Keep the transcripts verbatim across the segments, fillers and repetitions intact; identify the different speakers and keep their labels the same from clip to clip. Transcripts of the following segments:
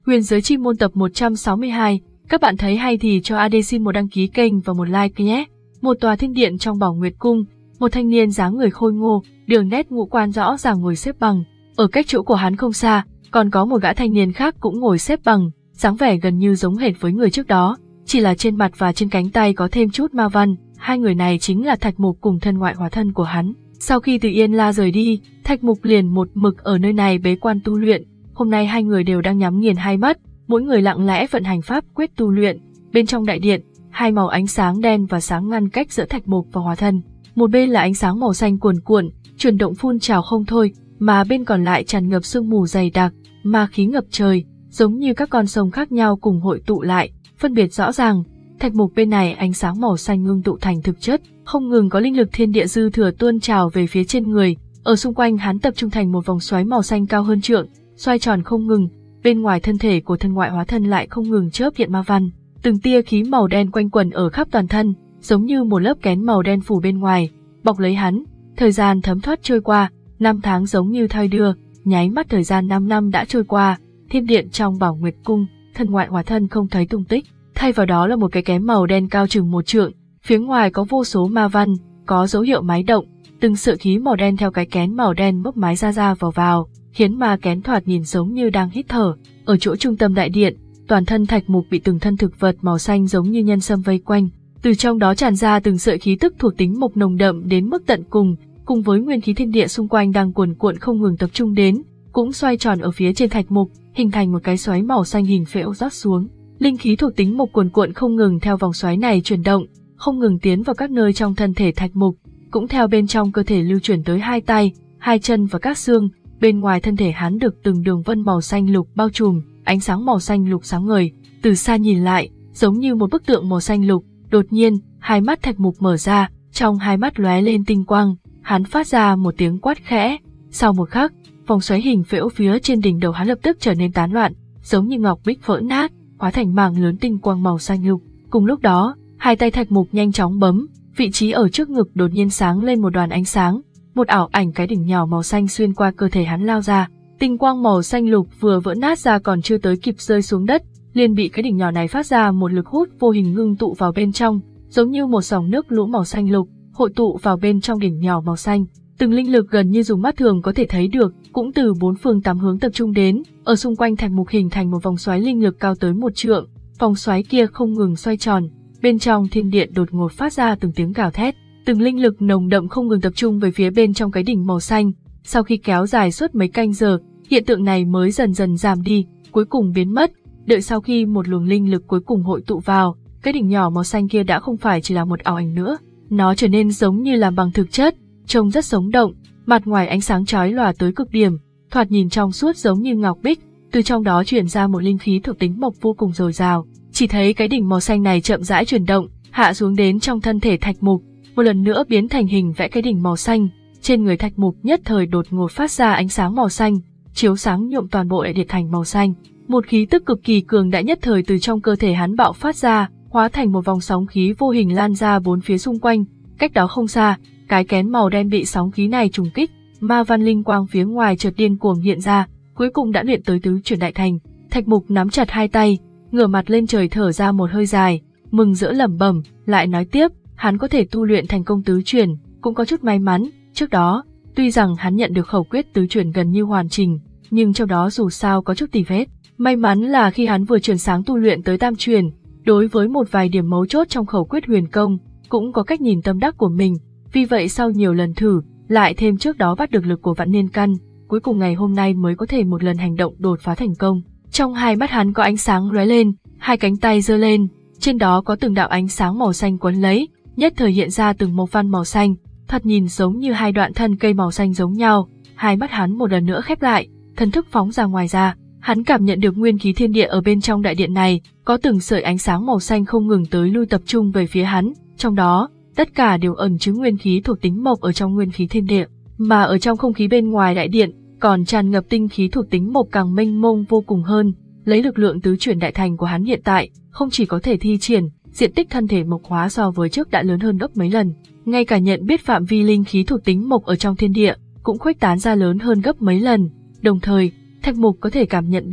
Speaker 1: Huyền giới chi môn tập một trăm sáu mươi hai, các bạn thấy hay thì cho a đê xin một đăng ký kênh và một like nhé. Một tòa thiên điện trong Bảo Nguyệt Cung, một thanh niên dáng người khôi ngô, đường nét ngũ quan rõ ràng ngồi xếp bằng. Ở cách chỗ của hắn không xa, còn có một gã thanh niên khác cũng ngồi xếp bằng, dáng vẻ gần như giống hệt với người trước đó, chỉ là trên mặt và trên cánh tay có thêm chút ma văn. Hai người này chính là Thạch Mục cùng thân ngoại hóa thân của hắn. Sau khi từ Yên La rời đi, Thạch Mục liền một mực ở nơi này bế quan tu luyện. Hôm nay hai người đều đang nhắm nghiền hai mắt, mỗi người lặng lẽ vận hành pháp quyết tu luyện. Bên trong đại điện, hai màu ánh sáng đen và sáng ngăn cách giữa Thạch Mục và hóa thân. Một bên là ánh sáng màu xanh cuồn cuộn, chuyển động phun trào không thôi, mà bên còn lại tràn ngập sương mù dày đặc, ma khí ngập trời, giống như các con sông khác nhau cùng hội tụ lại, phân biệt rõ ràng. Thạch Mục bên này ánh sáng màu xanh ngưng tụ thành thực chất, không ngừng có linh lực thiên địa dư thừa tuôn trào về phía trên người, ở xung quanh hắn tập trung thành một vòng xoáy màu xanh cao hơn trượng, xoay tròn không ngừng. Bên ngoài thân thể của thân ngoại hóa thân lại không ngừng chớp hiện ma văn, từng tia khí màu đen quanh quẩn ở khắp toàn thân, giống như một lớp kén màu đen phủ bên ngoài, bọc lấy hắn. Thời gian thấm thoát trôi qua, năm tháng giống như thoi đưa, nháy mắt thời gian năm năm đã trôi qua. Thiên điện trong Bảo Nguyệt Cung, thân ngoại hóa thân không thấy tung tích, thay vào đó là một cái kén màu đen cao chừng một trượng, phía ngoài có vô số ma văn, có dấu hiệu mái động, từng sợi khí màu đen theo cái kén màu đen bốc mái ra ra vào vào, khiến ma kén thoạt nhìn giống như đang hít thở. Ở chỗ trung tâm đại điện, toàn thân Thạch Mục bị từng thân thực vật màu xanh giống như nhân sâm vây quanh, từ trong đó tràn ra từng sợi khí tức thuộc tính mộc nồng đậm đến mức tận cùng, cùng với nguyên khí thiên địa xung quanh đang cuồn cuộn không ngừng tập trung đến, cũng xoay tròn ở phía trên Thạch Mục, hình thành một cái xoáy màu xanh hình phễu rót xuống. Linh khí thuộc tính mộc cuồn cuộn không ngừng theo vòng xoáy này chuyển động, không ngừng tiến vào các nơi trong thân thể Thạch Mục, cũng theo bên trong cơ thể lưu chuyển tới hai tay, hai chân và các xương. Bên ngoài thân thể hắn được từng đường vân màu xanh lục bao trùm, ánh sáng màu xanh lục sáng ngời, từ xa nhìn lại, giống như một bức tượng màu xanh lục. Đột nhiên, hai mắt Thạch Mục mở ra, trong hai mắt lóe lên tinh quang, hắn phát ra một tiếng quát khẽ. Sau một khắc, vòng xoáy hình phễu phía trên đỉnh đầu hắn lập tức trở nên tán loạn, giống như ngọc bích vỡ nát, hóa thành mảng lớn tinh quang màu xanh lục. Cùng lúc đó, hai tay Thạch Mục nhanh chóng bấm, vị trí ở trước ngực đột nhiên sáng lên một đoàn ánh sáng, một ảo ảnh cái đỉnh nhỏ màu xanh xuyên qua cơ thể hắn lao ra. Tinh quang màu xanh lục vừa vỡ nát ra còn chưa tới kịp rơi xuống đất, liền bị cái đỉnh nhỏ này phát ra một lực hút vô hình ngưng tụ vào bên trong, giống như một dòng nước lũ màu xanh lục hội tụ vào bên trong đỉnh nhỏ màu xanh. Từng linh lực gần như dùng mắt thường có thể thấy được, cũng từ bốn phương tám hướng tập trung đến, ở xung quanh Thạch Mục hình thành một vòng xoáy linh lực cao tới một trượng. Vòng xoáy kia không ngừng xoay tròn, bên trong thiên điện đột ngột phát ra từng tiếng gào thét, từng linh lực nồng đậm không ngừng tập trung về phía bên trong cái đỉnh màu xanh. Sau khi kéo dài suốt mấy canh giờ, hiện tượng này mới dần dần giảm đi, cuối cùng biến mất. Đợi sau khi một luồng linh lực cuối cùng hội tụ vào, cái đỉnh nhỏ màu xanh kia đã không phải chỉ là một ảo ảnh nữa, nó trở nên giống như làm bằng thực chất, trông rất sống động, mặt ngoài ánh sáng chói lòa tới cực điểm, thoạt nhìn trong suốt giống như ngọc bích, từ trong đó truyền ra một linh khí thuộc tính mộc vô cùng dồi dào. Chỉ thấy cái đỉnh màu xanh này chậm rãi chuyển động, hạ xuống đến trong thân thể Thạch Mục, một lần nữa biến thành hình vẽ cái đỉnh màu xanh. Trên người Thạch Mục nhất thời đột ngột phát ra ánh sáng màu xanh, chiếu sáng nhuộm toàn bộ đại điện thành màu xanh. Một khí tức cực kỳ cường đại nhất thời từ trong cơ thể hắn bạo phát ra, hóa thành một vòng sóng khí vô hình lan ra bốn phía xung quanh. Cách đó không xa, cái kén màu đen bị sóng khí này trùng kích, ma văn linh quang phía ngoài chợt điên cuồng hiện ra, cuối cùng đã luyện tới tứ chuyển đại thành. Thạch Mục nắm chặt hai tay, ngửa mặt lên trời thở ra một hơi dài, mừng rỡ lẩm bẩm, lại nói tiếp, hắn có thể tu luyện thành công tứ chuyển, cũng có chút may mắn. Trước đó, tuy rằng hắn nhận được khẩu quyết tứ chuyển gần như hoàn chỉnh, nhưng trong đó dù sao có chút tì vết. May mắn là khi hắn vừa chuyển sáng tu luyện tới tam chuyển, đối với một vài điểm mấu chốt trong khẩu quyết huyền công, cũng có cách nhìn tâm đắc của mình. Vì vậy sau nhiều lần thử, lại thêm trước đó bắt được lực của vạn niên căn, cuối cùng ngày hôm nay mới có thể một lần hành động đột phá thành công. Trong hai mắt hắn có ánh sáng lóe lên, hai cánh tay giơ lên, trên đó có từng đạo ánh sáng màu xanh quấn lấy, nhất thời hiện ra từng mộc văn màu xanh, thật nhìn giống như hai đoạn thân cây màu xanh giống nhau. Hai mắt hắn một lần nữa khép lại, thần thức phóng ra ngoài ra, hắn cảm nhận được nguyên khí thiên địa ở bên trong đại điện này, có từng sợi ánh sáng màu xanh không ngừng tới lui tập trung về phía hắn, trong đó tất cả đều ẩn chứa nguyên khí thuộc tính mộc ở trong nguyên khí thiên địa, mà ở trong không khí bên ngoài đại điện còn tràn ngập tinh khí thuộc tính mộc càng mênh mông vô cùng hơn. Lấy lực lượng tứ chuyển đại thành của hắn hiện tại, không chỉ có thể thi triển, diện tích thân thể mộc hóa so với trước đã lớn hơn gấp mấy lần, ngay cả nhận biết phạm vi linh khí thuộc tính mộc ở trong thiên địa cũng khuếch tán ra lớn hơn gấp mấy lần. Đồng thời, Thạch Mục có thể cảm nhận được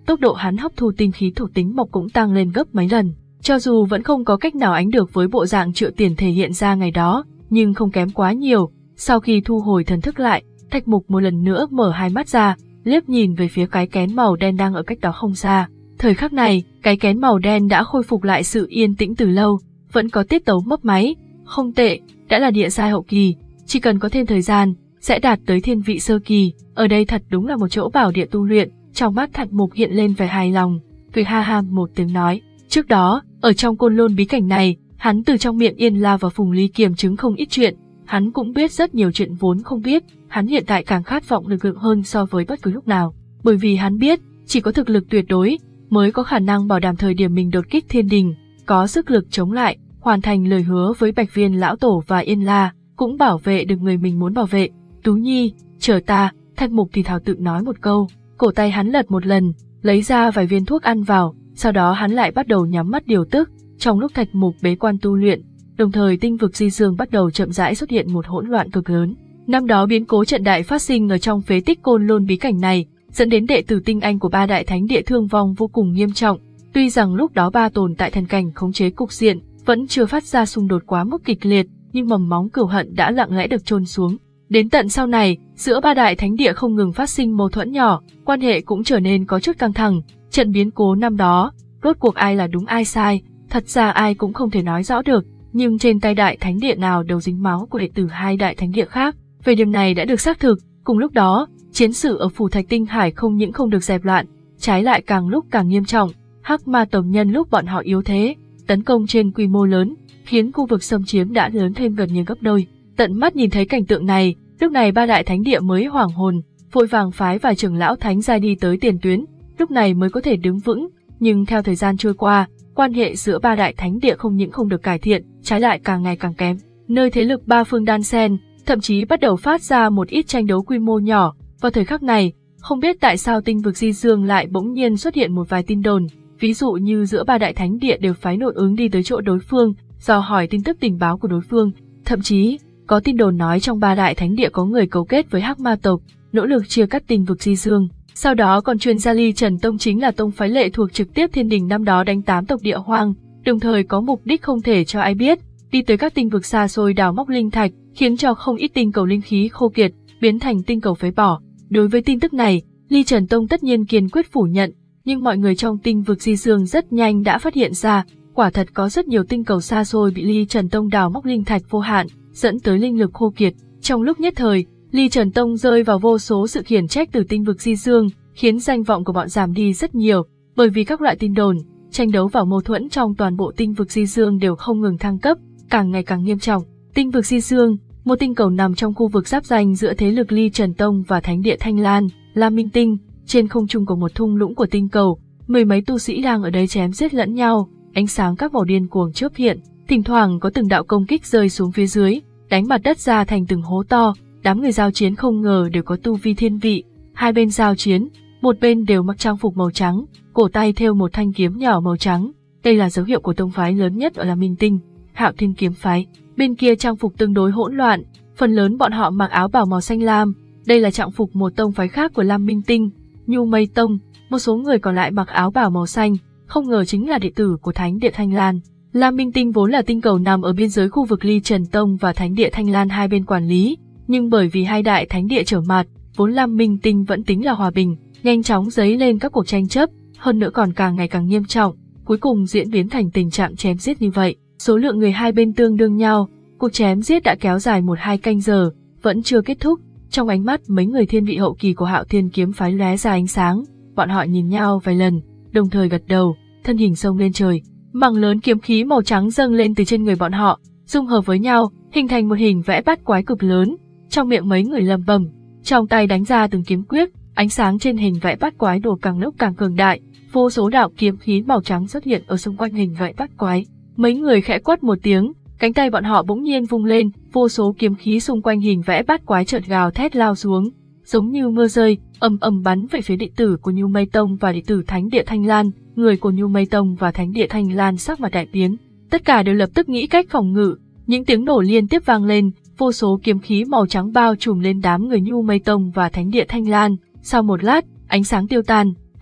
Speaker 1: tốc độ hắn hấp thu tinh khí thuộc tính mộc cũng tăng lên gấp mấy lần. Cho dù vẫn không có cách nào ánh được với bộ dạng Triệu Tiền thể hiện ra ngày đó, nhưng không kém quá nhiều. Sau khi thu hồi thần thức lại, Thạch Mục một lần nữa mở hai mắt ra, liếc nhìn về phía cái kén màu đen đang ở cách đó không xa. Thời khắc này, cái kén màu đen đã khôi phục lại sự yên tĩnh từ lâu, vẫn có tiết tấu mấp máy, không tệ, đã là địa giai hậu kỳ, chỉ cần có thêm thời gian, sẽ đạt tới thiên vị sơ kỳ. Ở đây thật đúng là một chỗ bảo địa tu luyện. Trong mắt Thạch Mục hiện lên vẻ hài lòng, cười ha ha một tiếng nói. Trước đó, ở trong Côn Lôn bí cảnh này, hắn từ trong miệng Yên La và Phùng Ly kiểm chứng không ít chuyện, hắn cũng biết rất nhiều chuyện vốn không biết, hắn hiện tại càng khát vọng lực lượng hơn so với bất cứ lúc nào, bởi vì hắn biết, chỉ có thực lực tuyệt đối mới có khả năng bảo đảm thời điểm mình đột kích thiên đình, có sức lực chống lại, hoàn thành lời hứa với Bạch Viên lão tổ và Yên La, cũng bảo vệ được người mình muốn bảo vệ. Tú Nhi, chờ ta. Thạch Mục thì thào tự nói một câu, cổ tay hắn lật một lần, lấy ra vài viên thuốc ăn vào, sau đó hắn lại bắt đầu nhắm mắt điều tức. Trong lúc Thạch Mục bế quan tu luyện, đồng thời tinh vực di dương bắt đầu chậm rãi xuất hiện một hỗn loạn cực lớn. Năm đó biến cố trận đại phát sinh ở trong phế tích Côn Lôn bí cảnh này, dẫn đến đệ tử tinh anh của ba đại thánh địa thương vong vô cùng nghiêm trọng. Tuy rằng lúc đó ba tồn tại thần cảnh khống chế cục diện, vẫn chưa phát ra xung đột quá mức kịch liệt, nhưng mầm móng cừu hận đã lặng lẽ được chôn xuống. Đến tận sau này, giữa ba đại thánh địa không ngừng phát sinh mâu thuẫn nhỏ, quan hệ cũng trở nên có chút căng thẳng. Trận biến cố năm đó, rốt cuộc ai là đúng ai sai, thật ra ai cũng không thể nói rõ được, nhưng trên tay đại thánh địa nào đều dính máu của đệ tử hai đại thánh địa khác. Về điểm này đã được xác thực. Cùng lúc đó, chiến sự ở phủ Thạch Tinh Hải không những không được dẹp loạn, trái lại càng lúc càng nghiêm trọng. Hắc Ma tộc nhân lúc bọn họ yếu thế, tấn công trên quy mô lớn, khiến khu vực xâm chiếm đã lớn thêm gần như gấp đôi. Tận mắt nhìn thấy cảnh tượng này, lúc này ba đại thánh địa mới hoảng hồn, vội vàng phái vài trưởng lão thánh giai đi tới tiền tuyến, lúc này mới có thể đứng vững. Nhưng theo thời gian trôi qua, quan hệ giữa ba đại thánh địa không những không được cải thiện, trái lại càng ngày càng kém. Nơi thế lực ba phương đan xen, thậm chí bắt đầu phát ra một ít tranh đấu quy mô nhỏ. Vào thời khắc này, không biết tại sao tinh vực di dương lại bỗng nhiên xuất hiện một vài tin đồn, ví dụ như giữa ba đại thánh địa đều phái nội ứng đi tới chỗ đối phương, dò hỏi tin tức tình báo của đối phương, thậm chí có tin đồn nói trong ba đại thánh địa có người cấu kết với Hắc Ma tộc, nỗ lực chia cắt tinh vực di dương. Sau đó còn truyền ra Ly Trần Tông chính là tông phái lệ thuộc trực tiếp thiên đình năm đó đánh tám tộc địa hoang, đồng thời có mục đích không thể cho ai biết, đi tới các tinh vực xa xôi đào móc linh thạch, khiến cho không ít tinh cầu linh khí khô kiệt, biến thành tinh cầu phế bỏ. Đối với tin tức này, Ly Trần Tông tất nhiên kiên quyết phủ nhận, nhưng mọi người trong tinh vực di dương rất nhanh đã phát hiện ra, quả thật có rất nhiều tinh cầu xa xôi bị Ly Trần Tông đào móc linh thạch vô hạn, dẫn tới linh lực khô kiệt. Trong lúc nhất thời, Ly Trần Tông rơi vào vô số sự khiển trách từ tinh vực di dương, khiến danh vọng của bọn giảm đi rất nhiều, bởi vì các loại tin đồn, tranh đấu và mâu thuẫn trong toàn bộ tinh vực di dương đều không ngừng thăng cấp, càng ngày càng nghiêm trọng. Tinh vực di dương, một tinh cầu nằm trong khu vực giáp ranh giữa thế lực Ly Trần Tông và Thánh địa Thanh Lan, Lam Minh Tinh. Trên không trung của một thung lũng của tinh cầu, mười mấy tu sĩ đang ở đây chém giết lẫn nhau, ánh sáng các màu điên cuồng chớp hiện, thỉnh thoảng có từng đạo công kích rơi xuống phía dưới, đánh mặt đất ra thành từng hố to. Đám người giao chiến không ngờ đều có tu vi thiên vị. Hai bên giao chiến, một bên đều mặc trang phục màu trắng, cổ tay thêu một thanh kiếm nhỏ màu trắng. Đây là dấu hiệu của tông phái lớn nhất ở Lam Minh Tinh, Hạo Thiên kiếm phái. Bên kia trang phục tương đối hỗn loạn, phần lớn bọn họ mặc áo bào màu xanh lam. Đây là trang phục một tông phái khác của Lam Minh Tinh, Nhu Mây Tông. Một số người còn lại mặc áo bào màu xanh, không ngờ chính là đệ tử của Thánh địa Thanh Lan. Lam Minh Tinh vốn là tinh cầu nằm ở biên giới khu vực Ly Trần Tông và Thánh địa Thanh Lan hai bên quản lý, nhưng bởi vì hai đại thánh địa trở mặt, vốn Lam Minh Tinh vẫn tính là hòa bình, nhanh chóng dấy lên các cuộc tranh chấp, hơn nữa còn càng ngày càng nghiêm trọng, cuối cùng diễn biến thành tình trạng chém giết như vậy. Số lượng người hai bên tương đương nhau, cuộc chém giết đã kéo dài một hai canh giờ, vẫn chưa kết thúc. Trong ánh mắt mấy người thiên vị hậu kỳ của Hạo Thiên kiếm phái lóe ra ánh sáng, bọn họ nhìn nhau vài lần, đồng thời gật đầu, thân hình xông lên trời. Mảng lớn kiếm khí màu trắng dâng lên từ trên người bọn họ, dung hợp với nhau, hình thành một hình vẽ bát quái cực lớn. Trong miệng mấy người lẩm bẩm, trong tay đánh ra từng kiếm quyết, ánh sáng trên hình vẽ bát quái đổ càng lúc càng cường đại, vô số đạo kiếm khí màu trắng xuất hiện ở xung quanh hình vẽ bát quái. Mấy người khẽ quát một tiếng, cánh tay bọn họ bỗng nhiên vung lên, vô số kiếm khí xung quanh hình vẽ bát quái chợt gào thét lao xuống, giống như mưa rơi, ầm ầm bắn về phía đệ tử của Nhu Mây Tông và đệ tử Thánh địa Thanh Lan. Người của Nhu Mây Tông và Thánh địa Thanh Lan sắc mặt đại biến, tất cả đều lập tức nghĩ cách phòng ngự. Những tiếng nổ liên tiếp vang lên, vô số kiếm khí màu trắng bao trùm lên đám người Nhu Mây Tông và Thánh địa Thanh Lan. Sau một lát, ánh sáng tiêu tan,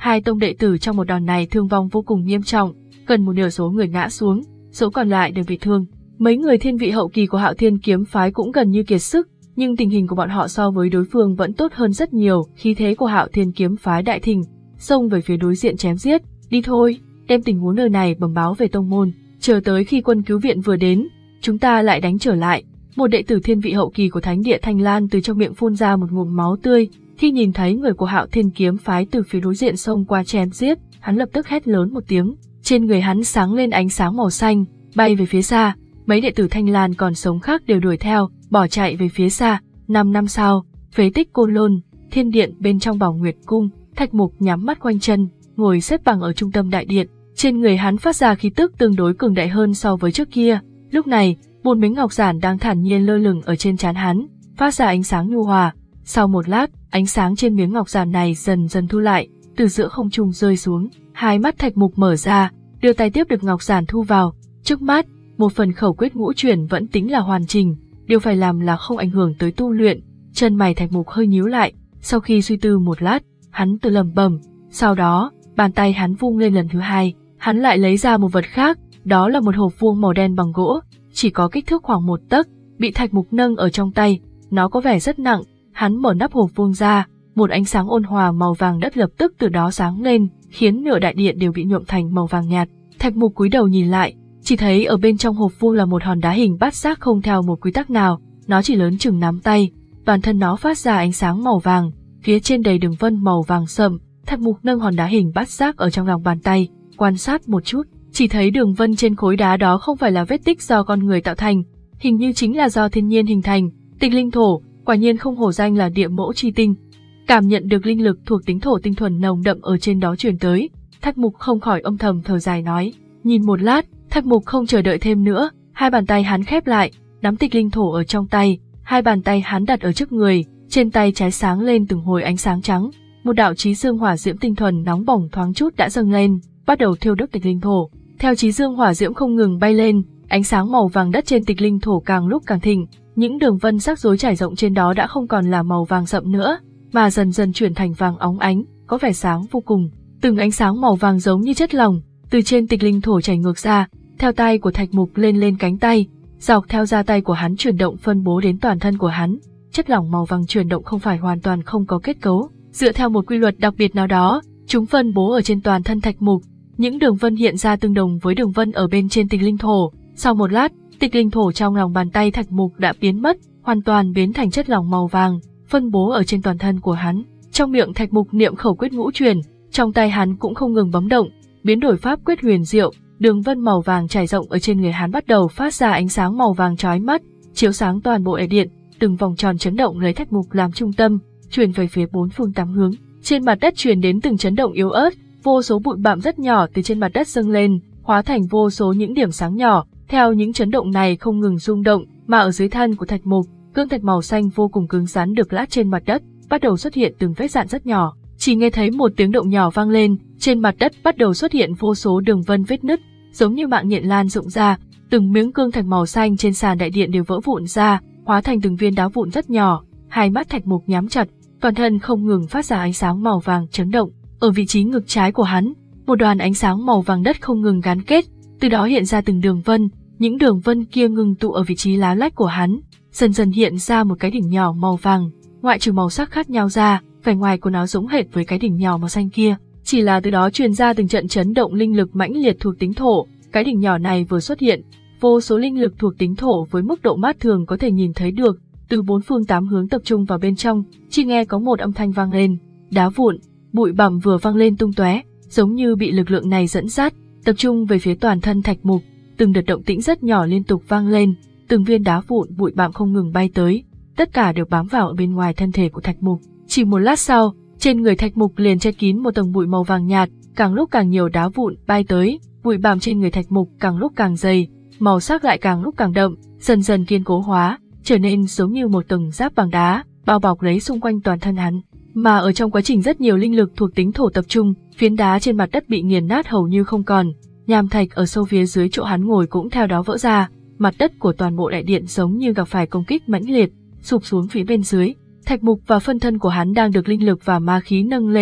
Speaker 1: Hai tông đệ tử trong một đòn này thương vong vô cùng nghiêm trọng, gần một nửa số người ngã xuống, số còn lại đều bị thương. Mấy người thiên vị hậu kỳ của Hạo Thiên kiếm phái cũng gần như kiệt sức, nhưng tình hình của bọn họ so với đối phương vẫn tốt hơn rất nhiều. Khí thế của Hạo Thiên kiếm phái đại thịnh, xông về phía đối diện chém giết. Đi thôi, đem tình huống nơi này bẩm báo về tông môn, chờ tới khi quân cứu viện vừa đến, chúng ta lại đánh trở lại. Một đệ tử thiên vị hậu kỳ của Thánh địa Thanh Lan từ trong miệng phun ra một ngụm máu tươi, khi nhìn thấy người của Hạo Thiên kiếm phái từ phía đối diện xông qua chém giết, hắn lập tức hét lớn một tiếng, trên người hắn sáng lên ánh sáng màu xanh, bay về phía xa. Mấy đệ tử Thanh Lan còn sống khác đều đuổi theo, bỏ chạy về phía xa. Năm năm sau, phế tích Côn Lôn, thiên điện bên trong Bảo Nguyệt cung, Thạch Mục nhắm mắt quanh chân, ngồi xếp bằng ở trung tâm đại điện. Trên người hắn phát ra khí tức tương đối cường đại hơn so với trước kia. Lúc này, một miếng ngọc giản đang thản nhiên lơ lửng ở trên trán hắn, phát ra ánh sáng nhu hòa. Sau một lát, ánh sáng trên miếng ngọc giản này dần dần thu lại, từ giữa không trung rơi xuống. Hai mắt Thạch Mục mở ra, đưa tay tiếp được ngọc giản thu vào. Trước mắt, một phần khẩu quyết ngũ chuyển vẫn tính là hoàn chỉnh, điều phải làm là không ảnh hưởng tới tu luyện. Chân mày Thạch Mục hơi nhíu lại, sau khi suy tư một lát, hắn tự lẩm bẩm. Sau đó, bàn tay hắn vung lên lần thứ hai, hắn lại lấy ra một vật khác, đó là một hộp vuông màu đen bằng gỗ, chỉ có kích thước khoảng một tấc, bị Thạch Mục nâng ở trong tay, nó có vẻ rất nặng. Hắn mở nắp hộp vuông ra, một ánh sáng ôn hòa màu vàng đất lập tức từ đó sáng lên, khiến nửa đại điện đều bị nhuộm thành màu vàng nhạt. Thạch Mục cúi đầu nhìn lại, chỉ thấy ở bên trong hộp vuông là một hòn đá hình bát giác không theo một quy tắc nào, nó chỉ lớn chừng nắm tay, toàn thân nó phát ra ánh sáng màu vàng, phía trên đầy đường vân màu vàng sậm. Thạch Mục nâng hòn đá hình bát giác ở trong lòng bàn tay, quan sát một chút, chỉ thấy đường vân trên khối đá đó không phải là vết tích do con người tạo thành, hình như chính là do thiên nhiên hình thành. Tịch linh thổ, quả nhiên không hổ danh là địa mẫu chi tinh. Cảm nhận được linh lực thuộc tính thổ tinh thuần nồng đậm ở trên đó truyền tới, Thạch Mục không khỏi âm thầm thở dài nói. Nhìn một lát, Thạch Mục không chờ đợi thêm nữa, hai bàn tay hắn khép lại, nắm tịch linh thổ ở trong tay, hai bàn tay hắn đặt ở trước người, trên tay trái sáng lên từng hồi ánh sáng trắng, một đạo chí dương hỏa diễm tinh thuần nóng bỏng thoáng chút đã dâng lên, bắt đầu thiêu đốt tịch linh thổ. Theo chí dương hỏa diễm không ngừng bay lên, ánh sáng màu vàng đất trên tịch linh thổ càng lúc càng thịnh, những đường vân rắc rối trải rộng trên đó đã không còn là màu vàng sậm nữa, mà dần dần chuyển thành vàng óng ánh, có vẻ sáng vô cùng. Từng ánh sáng màu vàng giống như chất lỏng từ trên tịch linh thổ chảy ngược ra, theo tay của Thạch Mục lên lên cánh tay, dọc theo da tay của hắn chuyển động phân bố đến toàn thân của hắn. Chất lỏng màu vàng chuyển động không phải hoàn toàn không có kết cấu, dựa theo một quy luật đặc biệt nào đó, chúng phân bố ở trên toàn thân Thạch Mục. Những đường vân hiện ra tương đồng với đường vân ở bên trên tịch linh thổ. Sau một lát, tịch linh thổ trong lòng bàn tay Thạch Mục đã biến mất, hoàn toàn biến thành chất lỏng màu vàng, phân bố ở trên toàn thân của hắn. Trong miệng Thạch Mục niệm khẩu quyết ngũ truyền, trong tay hắn cũng không ngừng bấm động, biến đổi pháp quyết huyền diệu, đường vân màu vàng trải rộng ở trên người hắn bắt đầu phát ra ánh sáng màu vàng chói mắt, chiếu sáng toàn bộ đại điện, từng vòng tròn chấn động lấy Thạch Mục làm trung tâm, truyền về phía bốn phương tám hướng. Trên mặt đất truyền đến từng chấn động yếu ớt, vô số bụi bặm rất nhỏ từ trên mặt đất dâng lên, hóa thành vô số những điểm sáng nhỏ. Theo những chấn động này không ngừng rung động, mà ở dưới thân của Thạch Mục, cương thạch màu xanh vô cùng cứng rắn được lát trên mặt đất, bắt đầu xuất hiện từng vết rạn rất nhỏ. Chỉ nghe thấy một tiếng động nhỏ vang lên, trên mặt đất bắt đầu xuất hiện vô số đường vân vết nứt, giống như mạng nhện lan rụng ra, từng miếng cương thạch màu xanh trên sàn đại điện đều vỡ vụn ra, hóa thành từng viên đá vụn rất nhỏ. Hai mắt Thạch Mục nhắm chặt, toàn thân không ngừng phát ra ánh sáng màu vàng chấn động. Ở vị trí ngực trái của hắn, một đoàn ánh sáng màu vàng đất không ngừng gắn kết, từ đó hiện ra từng đường vân. Những đường vân kia ngừng tụ ở vị trí lá lách của hắn, dần dần hiện ra một cái đỉnh nhỏ màu vàng, ngoại trừ màu sắc khác nhau ra, vẻ ngoài của nó giống hệt với cái đỉnh nhỏ màu xanh kia, chỉ là từ đó truyền ra từng trận chấn động linh lực mãnh liệt thuộc tính thổ. Cái đỉnh nhỏ này vừa xuất hiện, vô số linh lực thuộc tính thổ với mức độ mắt thường có thể nhìn thấy được, từ bốn phương tám hướng tập trung vào bên trong, chỉ nghe có một âm thanh vang lên, đá vụn, bụi bặm vừa vang lên tung tóe, giống như bị lực lượng này dẫn dắt, tập trung về phía toàn thân Thạch Mục. Từng đợt động tĩnh rất nhỏ liên tục vang lên, từng viên đá vụn bụi bặm không ngừng bay tới, tất cả đều bám vào ở bên ngoài thân thể của Thạch Mục. Chỉ một lát sau, trên người Thạch Mục liền che kín một tầng bụi màu vàng nhạt, càng lúc càng nhiều đá vụn bay tới, bụi bặm trên người Thạch Mục càng lúc càng dày, màu sắc lại càng lúc càng đậm, dần dần kiên cố hóa, trở nên giống như một tầng giáp bằng đá, bao bọc lấy xung quanh toàn thân hắn. Mà ở trong quá trình rất nhiều linh lực thuộc tính thổ tập trung, phiến đá trên mặt đất bị nghiền nát hầu như không còn. Nham thạch ở sâu phía dưới chỗ hắn ngồi cũng theo đó vỡ ra, mặt đất của toàn bộ đại điện giống như gặp phải công kích mãnh liệt, sụp xuống phía bên dưới. Thạch Mục và phân thân của hắn đang được linh lực và ma khí nâng lên,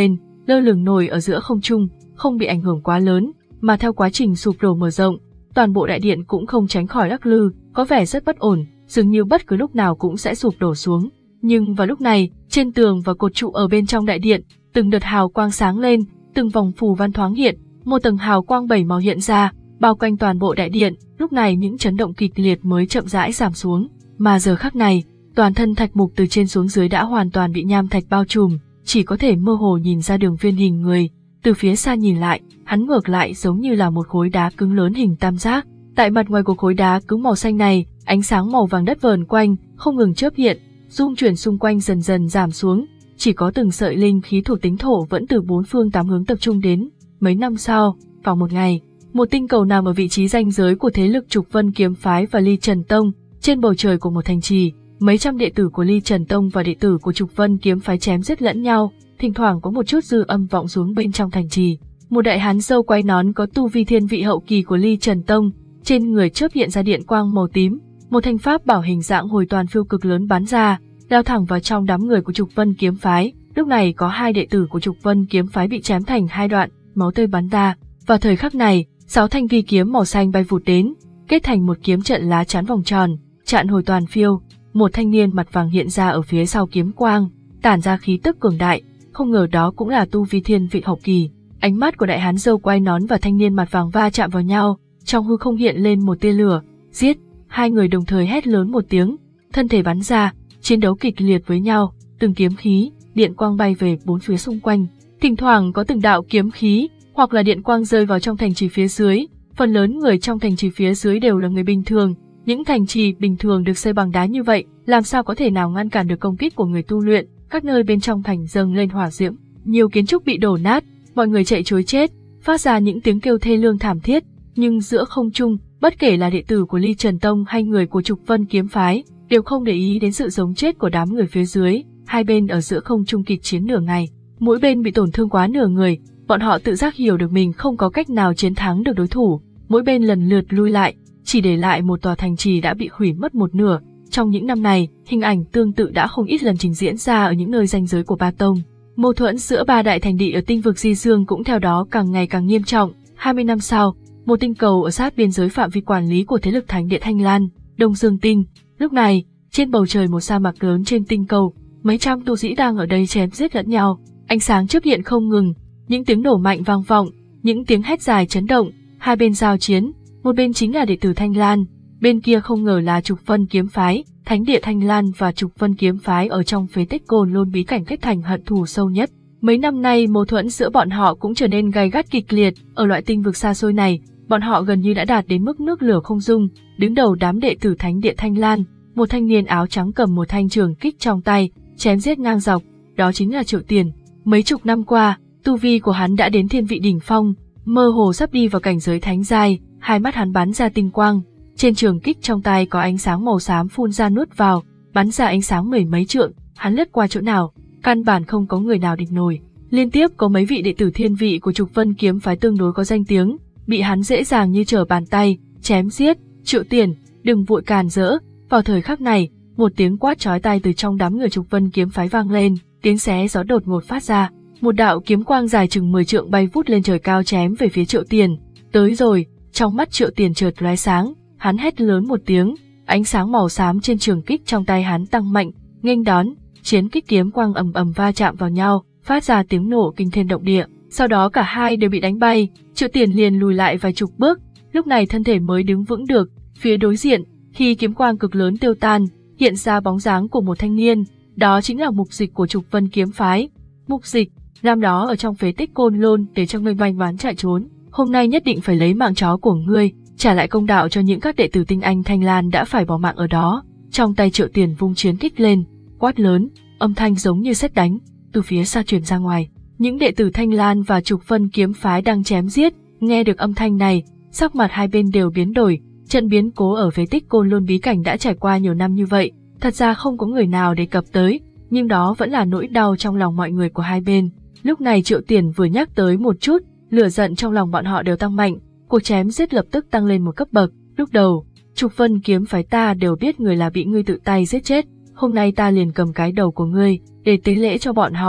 Speaker 1: lơ lửng nổi ở giữa không trung, không bị ảnh hưởng quá lớn, mà theo quá trình sụp đổ mở rộng, toàn bộ đại điện cũng không tránh khỏi lắc lư, có vẻ rất bất ổn, dường như bất cứ lúc nào cũng sẽ sụp đổ xuống. Nhưng vào lúc này, trên tường và cột trụ ở bên trong đại điện, từng đợt hào quang sáng lên, từng vòng phù văn thoáng hiện, một tầng hào quang bảy màu hiện ra, bao quanh toàn bộ đại điện. Lúc này những chấn động kịch liệt mới chậm rãi giảm xuống, mà giờ khắc này, toàn thân Thạch Mục từ trên xuống dưới đã hoàn toàn bị nham thạch bao trùm, chỉ có thể mơ hồ nhìn ra đường viên hình người. Từ phía xa nhìn lại, hắn ngược lại giống như là một khối đá cứng lớn hình tam giác. Tại mặt ngoài của khối đá cứng màu xanh này, ánh sáng màu vàng đất vờn quanh, không ngừng chớp hiện, rung chuyển xung quanh dần dần giảm xuống, chỉ có từng sợi linh khí thuộc tính thổ vẫn từ bốn phương tám hướng tập trung đến. Mấy năm sau, vào một ngày, một tinh cầu nằm ở vị trí ranh giới của thế lực Trục Vân Kiếm Phái và Ly Trần Tông, trên bầu trời của một thành trì, mấy trăm đệ tử của Ly Trần Tông và đệ tử của Trục Vân Kiếm Phái chém giết lẫn nhau, thỉnh thoảng có một chút dư âm vọng xuống bên trong thành trì. Một đại hán râu quai nón có tu vi thiên vị hậu kỳ của Ly Trần Tông, trên người chớp hiện ra điện quang màu tím, một thanh pháp bảo hình dạng hồi toàn phiêu cực lớn bắn ra, lao thẳng vào trong đám người của Trục Vân Kiếm Phái. Lúc này có hai đệ tử của Trục Vân Kiếm Phái bị chém thành hai đoạn, máu tươi bắn ra. Vào thời khắc này, sáu thanh vi kiếm màu xanh bay vụt đến, kết thành một kiếm trận lá chắn vòng tròn, chặn hồi toàn phiêu. Một thanh niên mặt vàng hiện ra ở phía sau kiếm quang, tản ra khí tức cường đại, không ngờ đó cũng là tu vi thiên vị hậu kỳ. Ánh mắt của đại hán râu quai nón và thanh niên mặt vàng va chạm vào nhau, trong hư không hiện lên một tia lửa, giết. Hai người đồng thời hét lớn một tiếng, thân thể bắn ra, chiến đấu kịch liệt với nhau, từng kiếm khí, điện quang bay về bốn phía xung quanh, thỉnh thoảng có từng đạo kiếm khí hoặc là điện quang rơi vào trong thành trì phía dưới. Phần lớn người trong thành trì phía dưới đều là người bình thường, những thành trì bình thường được xây bằng đá như vậy, làm sao có thể nào ngăn cản được công kích của người tu luyện. Các nơi bên trong thành dâng lên hỏa diễm, nhiều kiến trúc bị đổ nát, mọi người chạy trối chết, phát ra những tiếng kêu thê lương thảm thiết. Nhưng giữa không trung, bất kể là đệ tử của Ly Trần Tông hay người của Trục Vân Kiếm Phái, đều không để ý đến sự sống chết của đám người phía dưới. Hai bên ở giữa không trung kịch chiến nửa ngày, mỗi bên bị tổn thương quá nửa người, bọn họ tự giác hiểu được mình không có cách nào chiến thắng được đối thủ, mỗi bên lần lượt lui lại, chỉ để lại một tòa thành trì đã bị hủy mất một nửa. Trong những năm này, hình ảnh tương tự đã không ít lần trình diễn ra ở những nơi ranh giới của ba tông. Mâu thuẫn giữa ba đại thành thị ở tinh vực Di Dương cũng theo đó càng ngày càng nghiêm trọng. hai mươi năm sau, một tinh cầu ở sát biên giới phạm vi quản lý của thế lực Thánh Địa Thanh Lan, Đông Dương Tinh. Lúc này, trên bầu trời một sa mạc lớn trên tinh cầu, mấy trăm tu sĩ đang ở đây chém giết lẫn nhau, ánh sáng chớp hiện không ngừng, những tiếng nổ mạnh vang vọng, những tiếng hét dài chấn động, hai bên giao chiến, một bên chính là đệ tử Thanh Lan, bên kia không ngờ là Trục Vân Kiếm Phái. Thánh Địa Thanh Lan và Trục Vân Kiếm Phái ở trong phế tích Côn Lôn bí cảnh kết thành hận thù sâu nhất. Mấy năm nay mâu thuẫn giữa bọn họ cũng trở nên gay gắt kịch liệt, ở loại tinh vực xa xôi này, bọn họ gần như đã đạt đến mức nước lửa không dung. Đứng đầu đám đệ tử Thánh Địa Thanh Lan, một thanh niên áo trắng cầm một thanh trường kích trong tay, chém giết ngang dọc, đó chính là Triệu Tiền. Mấy chục năm qua, tu vi của hắn đã đến thiên vị đỉnh phong, mơ hồ sắp đi vào cảnh giới thánh giai, hai mắt hắn bắn ra tinh quang. Trên trường kích trong tay có ánh sáng màu xám phun ra nuốt vào, bắn ra ánh sáng mười mấy trượng, hắn lướt qua chỗ nào, căn bản không có người nào địch nổi. Liên tiếp có mấy vị đệ tử thiên vị của Trục Vân Kiếm Phái tương đối có danh tiếng, bị hắn dễ dàng như trở bàn tay, chém giết. Triệu Tiền, đừng vội càn rỡ. Vào thời khắc này, một tiếng quát chói tai từ trong đám người Trục Vân Kiếm Phái vang lên, tiếng xé gió đột ngột phát ra, một đạo kiếm quang dài chừng mười trượng bay vút lên trời cao chém về phía Triệu Tiền. Tới rồi. Trong mắt Triệu Tiền chợt lóe sáng, hắn hét lớn một tiếng, ánh sáng màu xám trên trường kích trong tay hắn tăng mạnh, nghênh đón, chiến kích kiếm quang ầm ầm va chạm vào nhau, phát ra tiếng nổ kinh thiên động địa. Sau đó cả hai đều bị đánh bay, Triệu Tiền liền lùi lại vài chục bước, lúc này thân thể mới đứng vững được. Phía đối diện, khi kiếm quang cực lớn tiêu tan, hiện ra bóng dáng của một thanh niên, đó chính là Mục Dịch của Trục Vân Kiếm Phái. Mục Dịch, năm đó ở trong phế tích Côn Lôn để cho ngươi may mắn chạy trốn, hôm nay nhất định phải lấy mạng chó của ngươi, trả lại công đạo cho những các đệ tử tinh anh Thanh Lan đã phải bỏ mạng ở đó. Trong tay Triệu Tiền vung chiến kích lên, quát lớn, âm thanh giống như sét đánh, từ phía xa truyền ra ngoài. Những đệ tử Thanh Lan và Trục Vân Kiếm Phái đang chém giết, nghe được âm thanh này, sắc mặt hai bên đều biến đổi. Trận biến cố ở phế tích Côn Lôn bí cảnh đã trải qua nhiều năm như vậy, thật ra không có người nào đề cập tới, nhưng đó vẫn là nỗi đau trong lòng mọi người của hai bên. Lúc này Triệu Tiền vừa nhắc tới một chút, lửa giận trong lòng bọn họ đều tăng mạnh, cuộc chém giết lập tức tăng lên một cấp bậc. Lúc đầu, Trục Vân Kiếm Phái ta đều biết người là bị ngươi tự tay giết chết, hôm nay ta liền cầm cái đầu của ngươi để tế lễ cho bọn họ,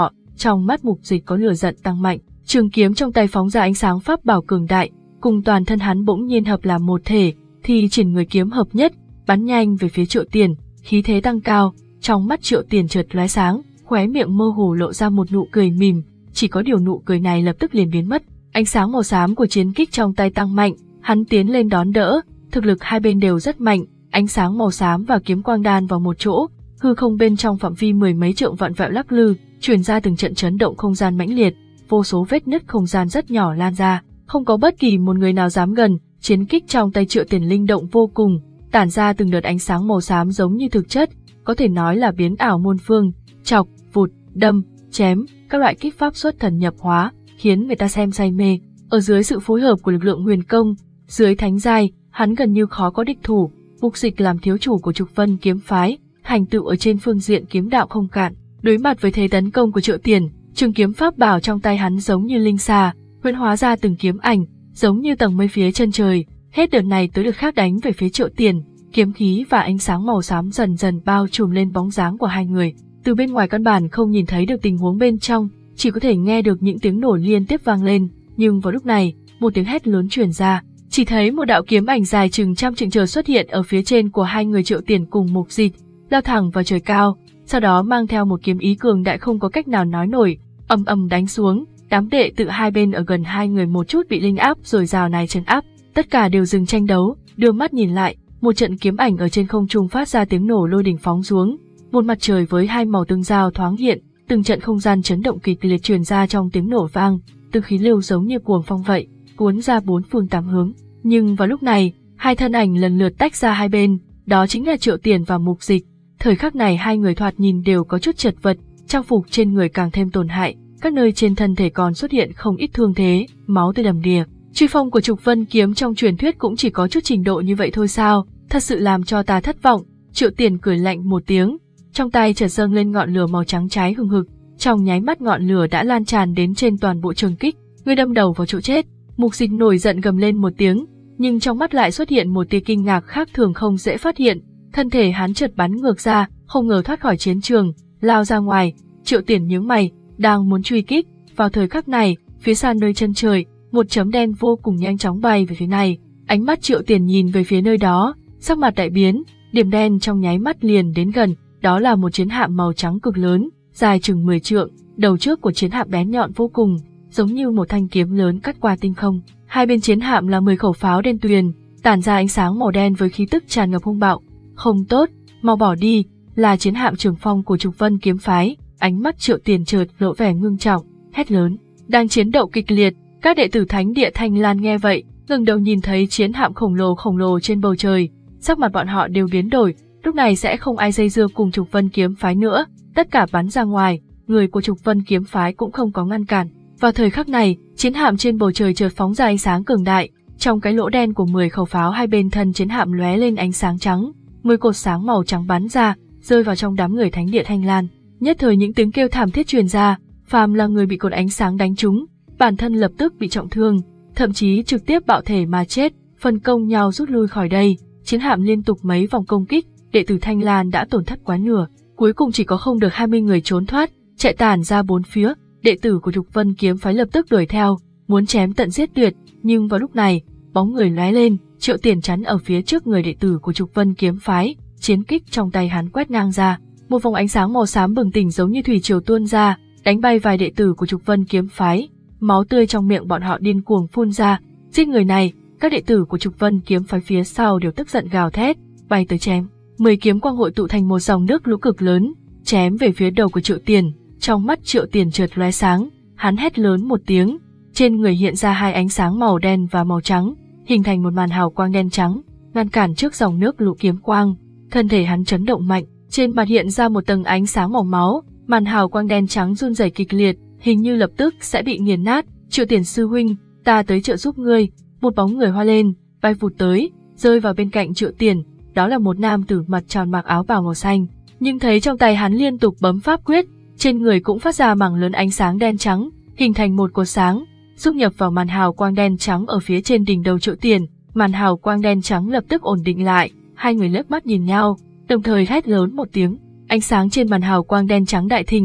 Speaker 1: trong mắt Mục Dịch có lửa giận tăng mạnh, trường kiếm trong tay phóng ra ánh sáng pháp bảo cường đại, cùng toàn thân hắn bỗng nhiên hợp làm một thể, thì triển người kiếm hợp nhất, bắn nhanh về phía Triệu Tiền, khí thế tăng cao, trong mắt Triệu Tiền chợt lóe sáng, khóe miệng mơ hồ lộ ra một nụ cười mỉm, chỉ có điều nụ cười này lập tức liền biến mất. Ánh sáng màu xám của chiến kích trong tay tăng mạnh, hắn tiến lên đón đỡ, thực lực hai bên đều rất mạnh, ánh sáng màu xám và kiếm quang đan vào một chỗ, hư không bên trong phạm vi mười mấy trượng vạn vẹo lắc lư, truyền ra từng trận chấn động không gian mãnh liệt, vô số vết nứt không gian rất nhỏ lan ra, không có bất kỳ một người nào dám gần, chiến kích trong tay Triệu Tiền linh động vô cùng, tản ra từng đợt ánh sáng màu xám giống như thực chất, có thể nói là biến ảo muôn phương, chọc, vụt, đâm, chém, các loại kích pháp xuất thần nhập hóa, khiến người ta xem say mê. Ở dưới sự phối hợp của lực lượng huyền công, dưới thánh giai, hắn gần như khó có địch thủ. Mục Dịch làm thiếu chủ của Trục Vân kiếm phái, thành tựu ở trên phương diện kiếm đạo không cạn. Đối mặt với thế tấn công của Triệu Tiền, trường kiếm pháp bảo trong tay hắn giống như linh xà, huyễn hóa ra từng kiếm ảnh, giống như tầng mây phía chân trời. Hết đợt này tới đợt khác đánh về phía Triệu Tiền, kiếm khí và ánh sáng màu xám dần dần bao trùm lên bóng dáng của hai người. Từ bên ngoài căn bản không nhìn thấy được tình huống bên trong, chỉ có thể nghe được những tiếng nổ liên tiếp vang lên. Nhưng vào lúc này, một tiếng hét lớn truyền ra, chỉ thấy một đạo kiếm ảnh dài chừng trăm trượng trời xuất hiện ở phía trên của hai người Triệu Tiền cùng Mục Dịch, lao thẳng vào trời cao, sau đó mang theo một kiếm ý cường đại không có cách nào nói nổi, ầm ầm đánh xuống. Đám đệ tử hai bên ở gần hai người một chút bị linh áp rồi rào này trấn áp, tất cả đều dừng tranh đấu, đưa mắt nhìn lại, một trận kiếm ảnh ở trên không trung phát ra tiếng nổ lôi đình phóng xuống, một mặt trời với hai màu tương giao thoáng hiện, từng trận không gian chấn động kịch liệt truyền ra trong tiếng nổ vang, từng khí lưu giống như cuồng phong vậy, cuốn ra bốn phương tám hướng. Nhưng vào lúc này, hai thân ảnh lần lượt tách ra hai bên, đó chính là Triệu Tiền và Mục Dịch. Thời khắc này hai người thoạt nhìn đều có chút chật vật, trang phục trên người càng thêm tổn hại, các nơi trên thân thể còn xuất hiện không ít thương thế, máu tươi đầm đìa. Truy phong của Trục Vân kiếm trong truyền thuyết cũng chỉ có chút trình độ như vậy thôi sao, thật sự làm cho ta thất vọng. Triệu Tiền cười lạnh một tiếng, trong tay chợt dâng lên ngọn lửa màu trắng cháy hừng hực, trong nháy mắt ngọn lửa đã lan tràn đến trên toàn bộ trường kích, người đâm đầu vào chỗ chết. Mục Dịch nổi giận gầm lên một tiếng, nhưng trong mắt lại xuất hiện một tia kinh ngạc khác thường không dễ phát hiện, thân thể hắn chợt bắn ngược ra, không ngờ thoát khỏi chiến trường, lao ra ngoài. Triệu Tiền nhướng mày, đang muốn truy kích, vào thời khắc này, phía xa nơi chân trời, một chấm đen vô cùng nhanh chóng bay về phía này. Ánh mắt Triệu Tiền nhìn về phía nơi đó, sắc mặt đại biến, điểm đen trong nháy mắt liền đến gần, đó là một chiến hạm màu trắng cực lớn, dài chừng mười trượng, đầu trước của chiến hạm bén nhọn vô cùng, giống như một thanh kiếm lớn cắt qua tinh không. Hai bên chiến hạm là mười khẩu pháo đen tuyền, tản ra ánh sáng màu đen với khí tức tràn ngập hung bạo. Không tốt, mau bỏ đi, là chiến hạm Trường Phong của Trục Vân kiếm phái. Ánh mắt Triệu Tiền chợt lộ vẻ ngưng trọng, hét lớn. Đang chiến đấu kịch liệt, các đệ tử Thánh Địa Thanh Lan nghe vậy, ngẩng đầu nhìn thấy chiến hạm khổng lồ khổng lồ trên bầu trời, sắc mặt bọn họ đều biến đổi. Lúc này sẽ không ai dây dưa cùng Trục Vân kiếm phái nữa, tất cả bắn ra ngoài, người của Trục Vân kiếm phái cũng không có ngăn cản. Vào thời khắc này, chiến hạm trên bầu trời chợt phóng ra ánh sáng cường đại, trong cái lỗ đen của mười khẩu pháo hai bên thân chiến hạm lóe lên ánh sáng trắng, mười cột sáng màu trắng bắn ra, rơi vào trong đám người Thánh Địa Thanh Lan. Nhất thời những tiếng kêu thảm thiết truyền ra, phàm là người bị cột ánh sáng đánh trúng, bản thân lập tức bị trọng thương, thậm chí trực tiếp bạo thể mà chết, phân công nhau rút lui khỏi đây. Chiến hạm liên tục mấy vòng công kích, đệ tử Thanh Lan đã tổn thất quá nửa, cuối cùng chỉ có không được hai mươi người trốn thoát, chạy tản ra bốn phía. Đệ tử của Trục Vân kiếm phái lập tức đuổi theo, muốn chém tận giết tuyệt, nhưng vào lúc này, bóng người lóe lên, Triệu Tiền chắn ở phía trước người đệ tử của Trục Vân kiếm phái, chiến kích trong tay hắn quét ngang ra, một vòng ánh sáng màu xám bừng tỉnh giống như thủy triều tuôn ra, đánh bay vài đệ tử của Trục Vân kiếm phái, máu tươi trong miệng bọn họ điên cuồng phun ra. Giết người này, các đệ tử của Trục Vân kiếm phái phía sau đều tức giận gào thét, bay tới chém. Mười kiếm quang hội tụ thành một dòng nước lũ cực lớn, chém về phía đầu của Triệu Tiền. Trong mắt Triệu Tiền chợt lóe sáng, hắn hét lớn một tiếng, trên người hiện ra hai ánh sáng màu đen và màu trắng, hình thành một màn hào quang đen trắng, ngăn cản trước dòng nước lũ kiếm quang. Thân thể hắn chấn động mạnh, trên mặt hiện ra một tầng ánh sáng màu máu, màn hào quang đen trắng run rẩy kịch liệt, hình như lập tức sẽ bị nghiền nát. Triệu Tiền sư huynh, ta tới trợ giúp ngươi. Một bóng người hoa lên, bay vụt tới, rơi vào bên cạnh Triệu Tiền. Đó là một nam tử mặt tròn mặc áo bào màu xanh, nhưng thấy trong tay hắn liên tục bấm pháp quyết, trên người cũng phát ra mảng lớn ánh sáng đen trắng, hình thành một cột sáng, xúc nhập vào màn hào quang đen trắng ở phía trên đỉnh đầu Triệu Tiền. Màn hào quang đen trắng lập tức ổn định lại, hai người liếc mắt nhìn nhau, đồng thời hét lớn một tiếng. Ánh sáng trên màn hào quang đen trắng đại thịnh,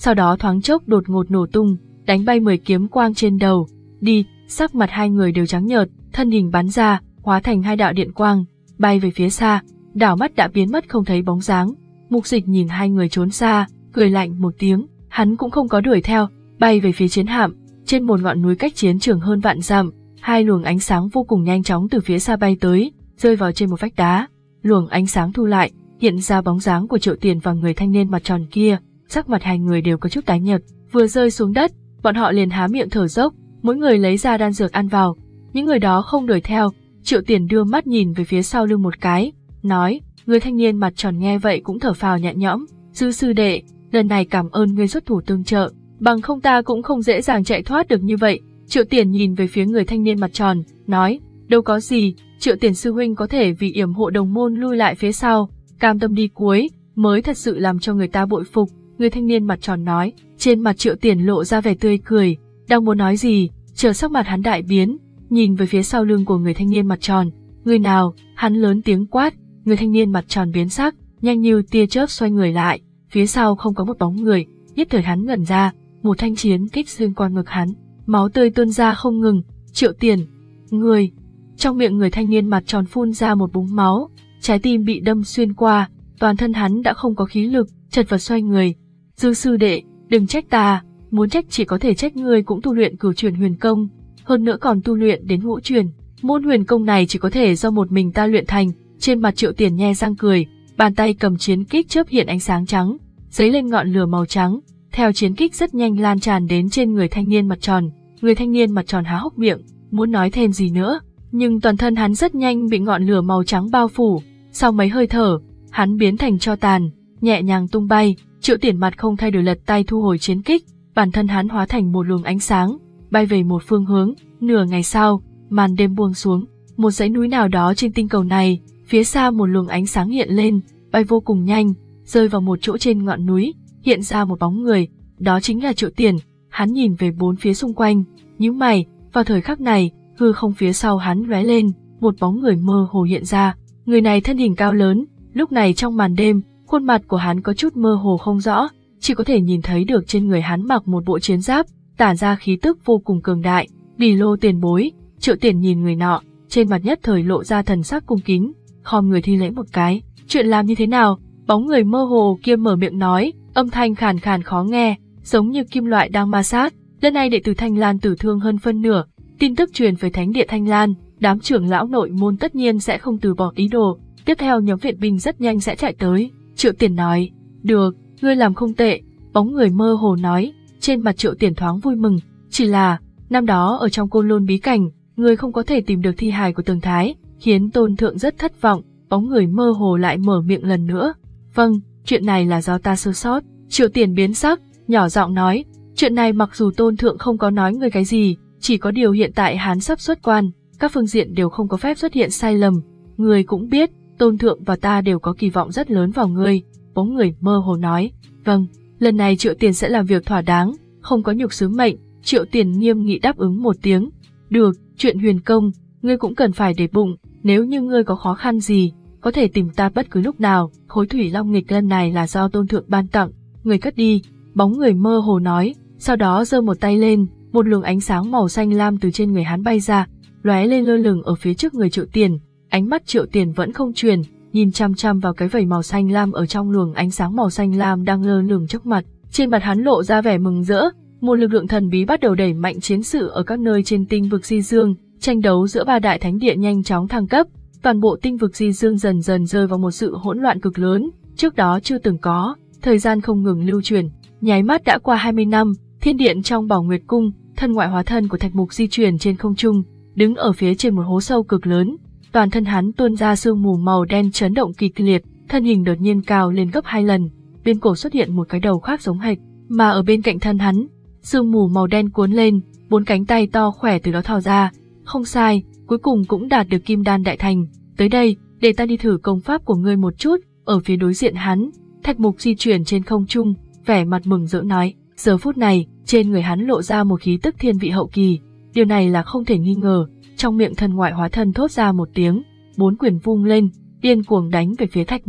Speaker 1: sau đó thoáng chốc đột ngột nổ tung, đánh bay mười kiếm quang trên đầu. Đi, sắc mặt hai người đều trắng nhợt, thân hình bắn ra, hóa thành hai đạo điện quang, bay về phía xa, đảo mắt đã biến mất không thấy bóng dáng. Mục Dịch nhìn hai người trốn xa, cười lạnh một tiếng, hắn cũng không có đuổi theo, bay về phía chiến hạm. Trên một ngọn núi cách chiến trường hơn vạn dặm, hai luồng ánh sáng vô cùng nhanh chóng từ phía xa bay tới, rơi vào trên một vách đá. Luồng ánh sáng thu lại, hiện ra bóng dáng của Triệu Tiền và người thanh niên mặt tròn kia. Sắc mặt hai người đều có chút tái nhợt, vừa rơi xuống đất, bọn họ liền há miệng thở dốc, mỗi người lấy ra đan dược ăn vào. Những người đó không đuổi theo. Triệu Tiền đưa mắt nhìn về phía sau lưng một cái, nói, người thanh niên mặt tròn nghe vậy cũng thở phào nhẹ nhõm, Dư sư đệ, lần này cảm ơn ngươi xuất thủ tương trợ, bằng không ta cũng không dễ dàng chạy thoát được như vậy. Triệu Tiền nhìn về phía người thanh niên mặt tròn, nói, đâu có gì, Triệu Tiền sư huynh có thể vì yểm hộ đồng môn lui lại phía sau, cam tâm đi cuối, mới thật sự làm cho người ta bội phục. Người thanh niên mặt tròn nói, trên mặt Triệu Tiền lộ ra vẻ tươi cười, đang muốn nói gì, chờ sắc mặt hắn đại biến, nhìn về phía sau lưng của người thanh niên mặt tròn. Người nào? Hắn lớn tiếng quát. Người thanh niên mặt tròn biến sắc, nhanh như tia chớp xoay người lại, phía sau không có một bóng người. Nhất thời hắn ngẩn ra, một thanh chiến kích xuyên qua ngực hắn, máu tươi tuôn ra không ngừng. Triệu Tiền, người! Trong miệng người thanh niên mặt tròn phun ra một búng máu, trái tim bị đâm xuyên qua, toàn thân hắn đã không có khí lực, chật vật xoay người. Dư sư đệ, đừng trách ta, muốn trách chỉ có thể trách ngươi cũng tu luyện cửu truyền huyền công, hơn nữa còn tu luyện đến ngũ truyền. Môn huyền công này chỉ có thể do một mình ta luyện thành. Trên mặt Triệu Tiền nhe răng cười, bàn tay cầm chiến kích chớp hiện ánh sáng trắng, dấy lên ngọn lửa màu trắng, theo chiến kích rất nhanh lan tràn đến trên người thanh niên mặt tròn. Người thanh niên mặt tròn há hốc miệng, muốn nói thêm gì nữa, nhưng toàn thân hắn rất nhanh bị ngọn lửa màu trắng bao phủ. Sau mấy hơi thở, hắn biến thành tro tàn, nhẹ nhàng tung bay. Triệu Tiền mặt không thay đổi lật tay thu hồi chiến kích, bản thân hắn hóa thành một luồng ánh sáng, bay về một phương hướng. Nửa ngày sau, màn đêm buông xuống, một dãy núi nào đó trên tinh cầu này, phía xa một luồng ánh sáng hiện lên, bay vô cùng nhanh, rơi vào một chỗ trên ngọn núi, hiện ra một bóng người, đó chính là Triệu Tiền. Hắn nhìn về bốn phía xung quanh, nhíu mày. Vào thời khắc này, hư không phía sau hắn lóe lên, một bóng người mơ hồ hiện ra. Người này thân hình cao lớn, lúc này trong màn đêm, khuôn mặt của hắn có chút mơ hồ không rõ, chỉ có thể nhìn thấy được trên người hắn mặc một bộ chiến giáp, tản ra khí tức vô cùng cường đại. Bì Lô tiền bối. Triệu Tiền nhìn người nọ, trên mặt nhất thời lộ ra thần sắc cung kính, khom người thi lễ một cái. Chuyện làm như thế nào? Bóng người mơ hồ kia mở miệng nói, âm thanh khàn khàn khó nghe, giống như kim loại đang ma sát. Lần này đệ tử Thanh Lan tử thương hơn phân nửa, tin tức truyền về Thánh địa Thanh Lan, đám trưởng lão nội môn tất nhiên sẽ không từ bỏ ý đồ, tiếp theo nhóm viện binh rất nhanh sẽ chạy tới. Triệu Tiền nói, được, ngươi làm không tệ. Bóng người mơ hồ nói, trên mặt Triệu Tiền thoáng vui mừng, chỉ là, năm đó ở trong Côn Lôn bí cảnh, ngươi không có thể tìm được thi hài của Tường Thái, khiến Tôn Thượng rất thất vọng. Bóng người mơ hồ lại mở miệng lần nữa, vâng, chuyện này là do ta sơ sót. Triệu Tiền biến sắc, nhỏ giọng nói, chuyện này mặc dù Tôn Thượng không có nói ngươi cái gì, chỉ có điều hiện tại hắn sắp xuất quan, các phương diện đều không có phép xuất hiện sai lầm. Ngươi cũng biết, Tôn Thượng và ta đều có kỳ vọng rất lớn vào ngươi. Bóng người mơ hồ nói, vâng, lần này Triệu Tiền sẽ làm việc thỏa đáng, không có nhục sứ mệnh. Triệu Tiền nghiêm nghị đáp ứng một tiếng, được, chuyện huyền công, ngươi cũng cần phải để bụng, nếu như ngươi có khó khăn gì, có thể tìm ta bất cứ lúc nào. Khối thủy long nghịch lần này là do Tôn Thượng ban tặng, người cất đi. Bóng người mơ hồ nói, sau đó giơ một tay lên, một luồng ánh sáng màu xanh lam từ trên người hắn bay ra, lóe lên lơ lửng ở phía trước người Triệu Tiền. Ánh mắt Triệu Tiền vẫn không chuyển, nhìn chăm chăm vào cái vảy màu xanh lam ở trong luồng ánh sáng màu xanh lam đang lơ lửng trước mặt. Trên mặt hắn lộ ra vẻ mừng rỡ, một lực lượng thần bí bắt đầu đẩy mạnh chiến sự ở các nơi trên tinh vực Di Dương, tranh đấu giữa ba đại thánh địa nhanh chóng thăng cấp, toàn bộ tinh vực Di Dương dần dần rơi vào một sự hỗn loạn cực lớn, trước đó chưa từng có. Thời gian không ngừng lưu chuyển, nháy mắt đã qua hai mươi năm, thiên điện trong Bảo Nguyệt Cung, thân ngoại hóa thân của Thạch Mục di chuyển trên không trung, đứng ở phía trên một hố sâu cực lớn, toàn thân hắn tuôn ra sương mù màu đen chấn động kịch liệt, thân hình đột nhiên cao lên gấp hai lần, bên cổ xuất hiện một cái đầu khác giống hệt, mà ở bên cạnh thân hắn, sương mù màu đen cuốn lên, bốn cánh tay to khỏe từ đó thò ra. Không sai, cuối cùng cũng đạt được Kim Đan đại thành. Tới đây, để ta đi thử công pháp của ngươi một chút. Ở phía đối diện hắn, Thạch Mục di chuyển trên không trung, vẻ mặt mừng rỡ nói. Giờ phút này, trên người hắn lộ ra một khí tức thiên vị hậu kỳ, điều này là không thể nghi ngờ. Trong miệng thân ngoại hóa thân thốt ra một tiếng, bốn quyền vung lên, điên cuồng đánh về phía Thạch Mục.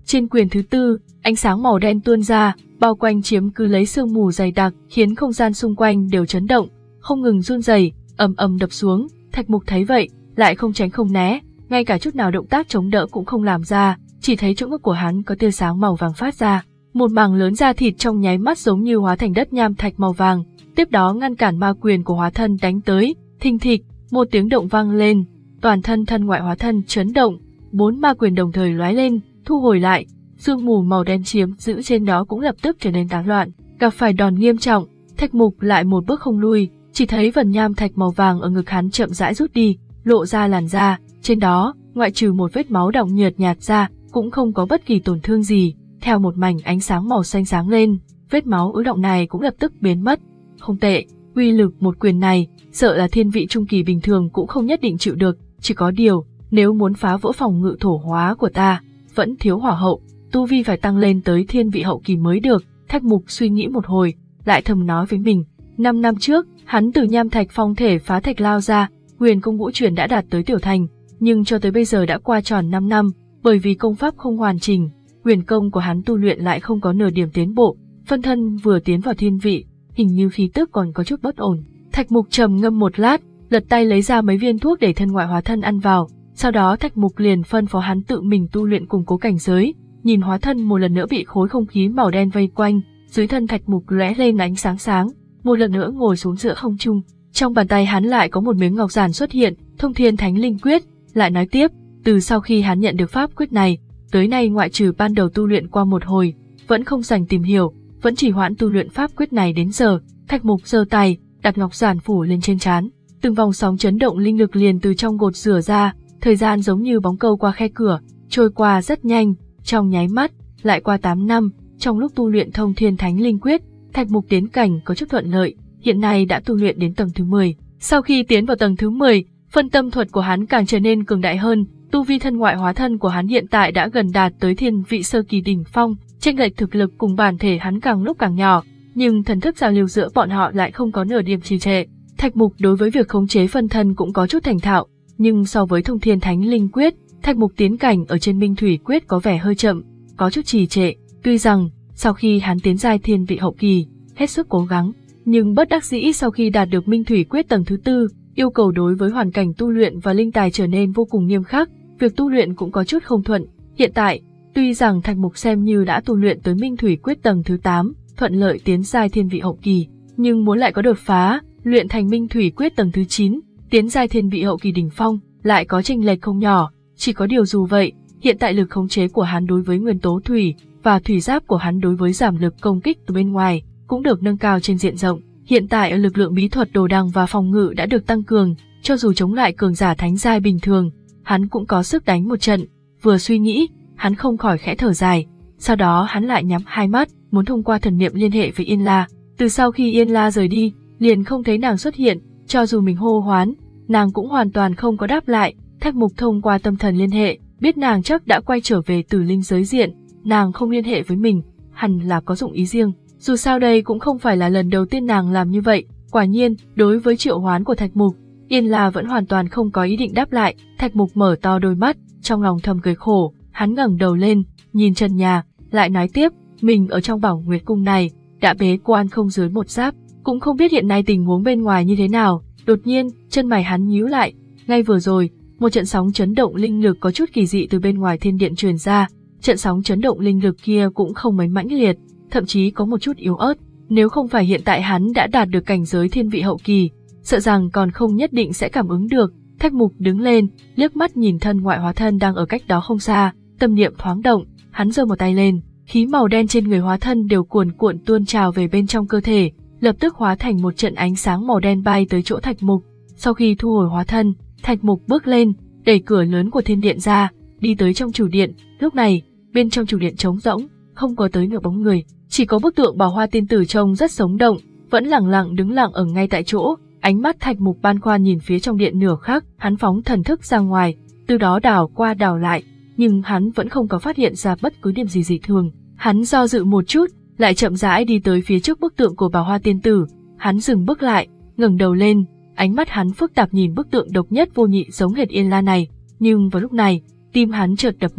Speaker 1: Trên quyền thứ tư, ánh sáng màu đen tuôn ra, bao quanh chiếm cứ lấy sương mù dày đặc, khiến không gian xung quanh đều chấn động, không ngừng run rẩy, ầm ầm đập xuống. Thạch Mục thấy vậy, lại không tránh không né, ngay cả chút nào động tác chống đỡ cũng không làm ra, chỉ thấy chỗ ngực của hắn có tia sáng màu vàng phát ra, một mảng lớn da thịt trong nháy mắt giống như hóa thành đất nham thạch màu vàng, tiếp đó ngăn cản ma quyền của hóa thân đánh tới. Thình thịch, một tiếng động vang lên, toàn thân thân ngoại hóa thân chấn động, bốn ma quyền đồng thời lóe lên, thu hồi lại, sương mù màu đen chiếm giữ trên đó cũng lập tức trở nên tán loạn. Gặp phải đòn nghiêm trọng, Thạch Mục lại một bước không lui, chỉ thấy vần nham thạch màu vàng ở ngực hắn chậm rãi rút đi, lộ ra làn da, trên đó, ngoại trừ một vết máu đọng nhợt nhạt ra, cũng không có bất kỳ tổn thương gì. Theo một mảnh ánh sáng màu xanh sáng lên, vết máu ứ đọng này cũng lập tức biến mất. Không tệ, uy lực một quyền này, sợ là thiên vị trung kỳ bình thường cũng không nhất định chịu được, chỉ có điều, nếu muốn phá vỡ phòng ngự thổ hóa của ta, vẫn thiếu hỏa hậu, tu vi phải tăng lên tới thiên vị hậu kỳ mới được. Thạch Mục suy nghĩ một hồi, lại thầm nói với mình, năm năm trước, hắn từ nham thạch phong thể phá thạch lao ra, huyền công ngũ truyền đã đạt tới tiểu thành, nhưng cho tới bây giờ đã qua tròn năm năm, bởi vì công pháp không hoàn chỉnh, huyền công của hắn tu luyện lại không có nửa điểm tiến bộ, phân thân vừa tiến vào thiên vị, hình như khí tức còn có chút bất ổn. Thạch Mục trầm ngâm một lát, lật tay lấy ra mấy viên thuốc để thân ngoại hóa thân ăn vào, sau đó Thạch Mục liền phân phó hắn tự mình tu luyện củng cố cảnh giới. Nhìn hóa thân một lần nữa bị khối không khí màu đen vây quanh, dưới thân Thạch Mục lóe lên ánh sáng sáng, một lần nữa ngồi xuống giữa không trung. Trong bàn tay hắn lại có một miếng ngọc giản xuất hiện, Thông Thiên Thánh Linh Quyết. Lại nói tiếp, từ sau khi hắn nhận được pháp quyết này, tới nay ngoại trừ ban đầu tu luyện qua một hồi, vẫn không dành tìm hiểu, vẫn chỉ hoãn tu luyện pháp quyết này đến giờ. Thạch Mục giơ tay, đặt ngọc giản phủ lên trên trán, từng vòng sóng chấn động linh lực liền từ trong gột rửa ra, thời gian giống như bóng câu qua khe cửa, trôi qua rất nhanh. Trong nháy mắt, lại qua tám năm, trong lúc tu luyện Thông Thiên Thánh Linh Quyết, Thạch Mục tiến cảnh có chút thuận lợi, hiện nay đã tu luyện đến tầng thứ mười. Sau khi tiến vào tầng thứ mười, phân tâm thuật của hắn càng trở nên cường đại hơn, tu vi thân ngoại hóa thân của hắn hiện tại đã gần đạt tới thiên vị sơ kỳ đỉnh phong, chênh lệch thực lực cùng bản thể hắn càng lúc càng nhỏ, nhưng thần thức giao lưu giữa bọn họ lại không có nửa điểm trì trệ. Thạch Mục đối với việc khống chế phân thân cũng có chút thành thạo, nhưng so với Thông Thiên Thánh Linh Quyết, Thạch Mục tiến cảnh ở trên Minh Thủy Quyết có vẻ hơi chậm, có chút trì trệ. Tuy rằng, sau khi hắn tiến giai thiên vị hậu kỳ, hết sức cố gắng, nhưng bất đắc dĩ sau khi đạt được Minh Thủy Quyết tầng thứ tư, yêu cầu đối với hoàn cảnh tu luyện và linh tài trở nên vô cùng nghiêm khắc, việc tu luyện cũng có chút không thuận. Hiện tại, tuy rằng Thạch Mục xem như đã tu luyện tới Minh Thủy Quyết tầng thứ tám, thuận lợi tiến giai thiên vị hậu kỳ, nhưng muốn lại có đột phá, luyện thành Minh Thủy Quyết tầng thứ chín, tiến giai thiên vị hậu kỳ đỉnh phong, lại có chênh lệch không nhỏ. Chỉ có điều dù vậy, hiện tại lực khống chế của hắn đối với nguyên tố thủy và thủy giáp của hắn đối với giảm lực công kích từ bên ngoài cũng được nâng cao trên diện rộng. Hiện tại ở lực lượng bí thuật đồ đằng và phòng ngự đã được tăng cường, cho dù chống lại cường giả thánh giai bình thường, hắn cũng có sức đánh một trận. Vừa suy nghĩ, hắn không khỏi khẽ thở dài, sau đó hắn lại nhắm hai mắt, muốn thông qua thần niệm liên hệ với Yên La. Từ sau khi Yên La rời đi, liền không thấy nàng xuất hiện, cho dù mình hô hoán, nàng cũng hoàn toàn không có đáp lại. Thạch Mục thông qua tâm thần liên hệ, biết nàng chắc đã quay trở về Tử Linh giới diện, nàng không liên hệ với mình, hẳn là có dụng ý riêng. Dù sao đây cũng không phải là lần đầu tiên nàng làm như vậy. Quả nhiên, đối với triệu hoán của Thạch Mục, Yên La vẫn hoàn toàn không có ý định đáp lại. Thạch Mục mở to đôi mắt, trong lòng thầm cười khổ, hắn ngẩng đầu lên, nhìn trần nhà, lại nói tiếp, mình ở trong Bảo Nguyệt Cung này đã bế quan không dưới một giáp, cũng không biết hiện nay tình huống bên ngoài như thế nào. Đột nhiên, chân mày hắn nhíu lại, ngay vừa rồi, một trận sóng chấn động linh lực có chút kỳ dị từ bên ngoài thiên điện truyền ra. Trận sóng chấn động linh lực kia cũng không mấy mãnh liệt, thậm chí có một chút yếu ớt. Nếu không phải hiện tại hắn đã đạt được cảnh giới thiên vị hậu kỳ, sợ rằng còn không nhất định sẽ cảm ứng được. Thạch Mục đứng lên, liếc mắt nhìn thân ngoại hóa thân đang ở cách đó không xa, tâm niệm thoáng động, hắn giơ một tay lên, khí màu đen trên người hóa thân đều cuồn cuộn tuôn trào về bên trong cơ thể, lập tức hóa thành một trận ánh sáng màu đen bay tới chỗ Thạch Mục. Sau khi thu hồi hóa thân, Thạch Mục bước lên, đẩy cửa lớn của thiên điện ra, đi tới trong chủ điện. Lúc này, bên trong chủ điện trống rỗng, không có tới nửa bóng người, chỉ có bức tượng Bảo Hoa tiên tử trông rất sống động, vẫn lặng lặng đứng lặng ở ngay tại chỗ. Ánh mắt Thạch Mục ban khoăn nhìn phía trong điện nửa khắc, hắn phóng thần thức ra ngoài, từ đó đảo qua đảo lại, nhưng hắn vẫn không có phát hiện ra bất cứ điểm gì dị thường. Hắn do dự một chút, lại chậm rãi đi tới phía trước bức tượng của Bảo Hoa tiên tử. Hắn dừng bước lại, ngẩng đầu lên, ánh mắt hắn phức tạp nhìn bức tượng độc nhất vô nhị giống hệt Yên La này, nhưng vào lúc này, tim hắn chợt đập mạnh,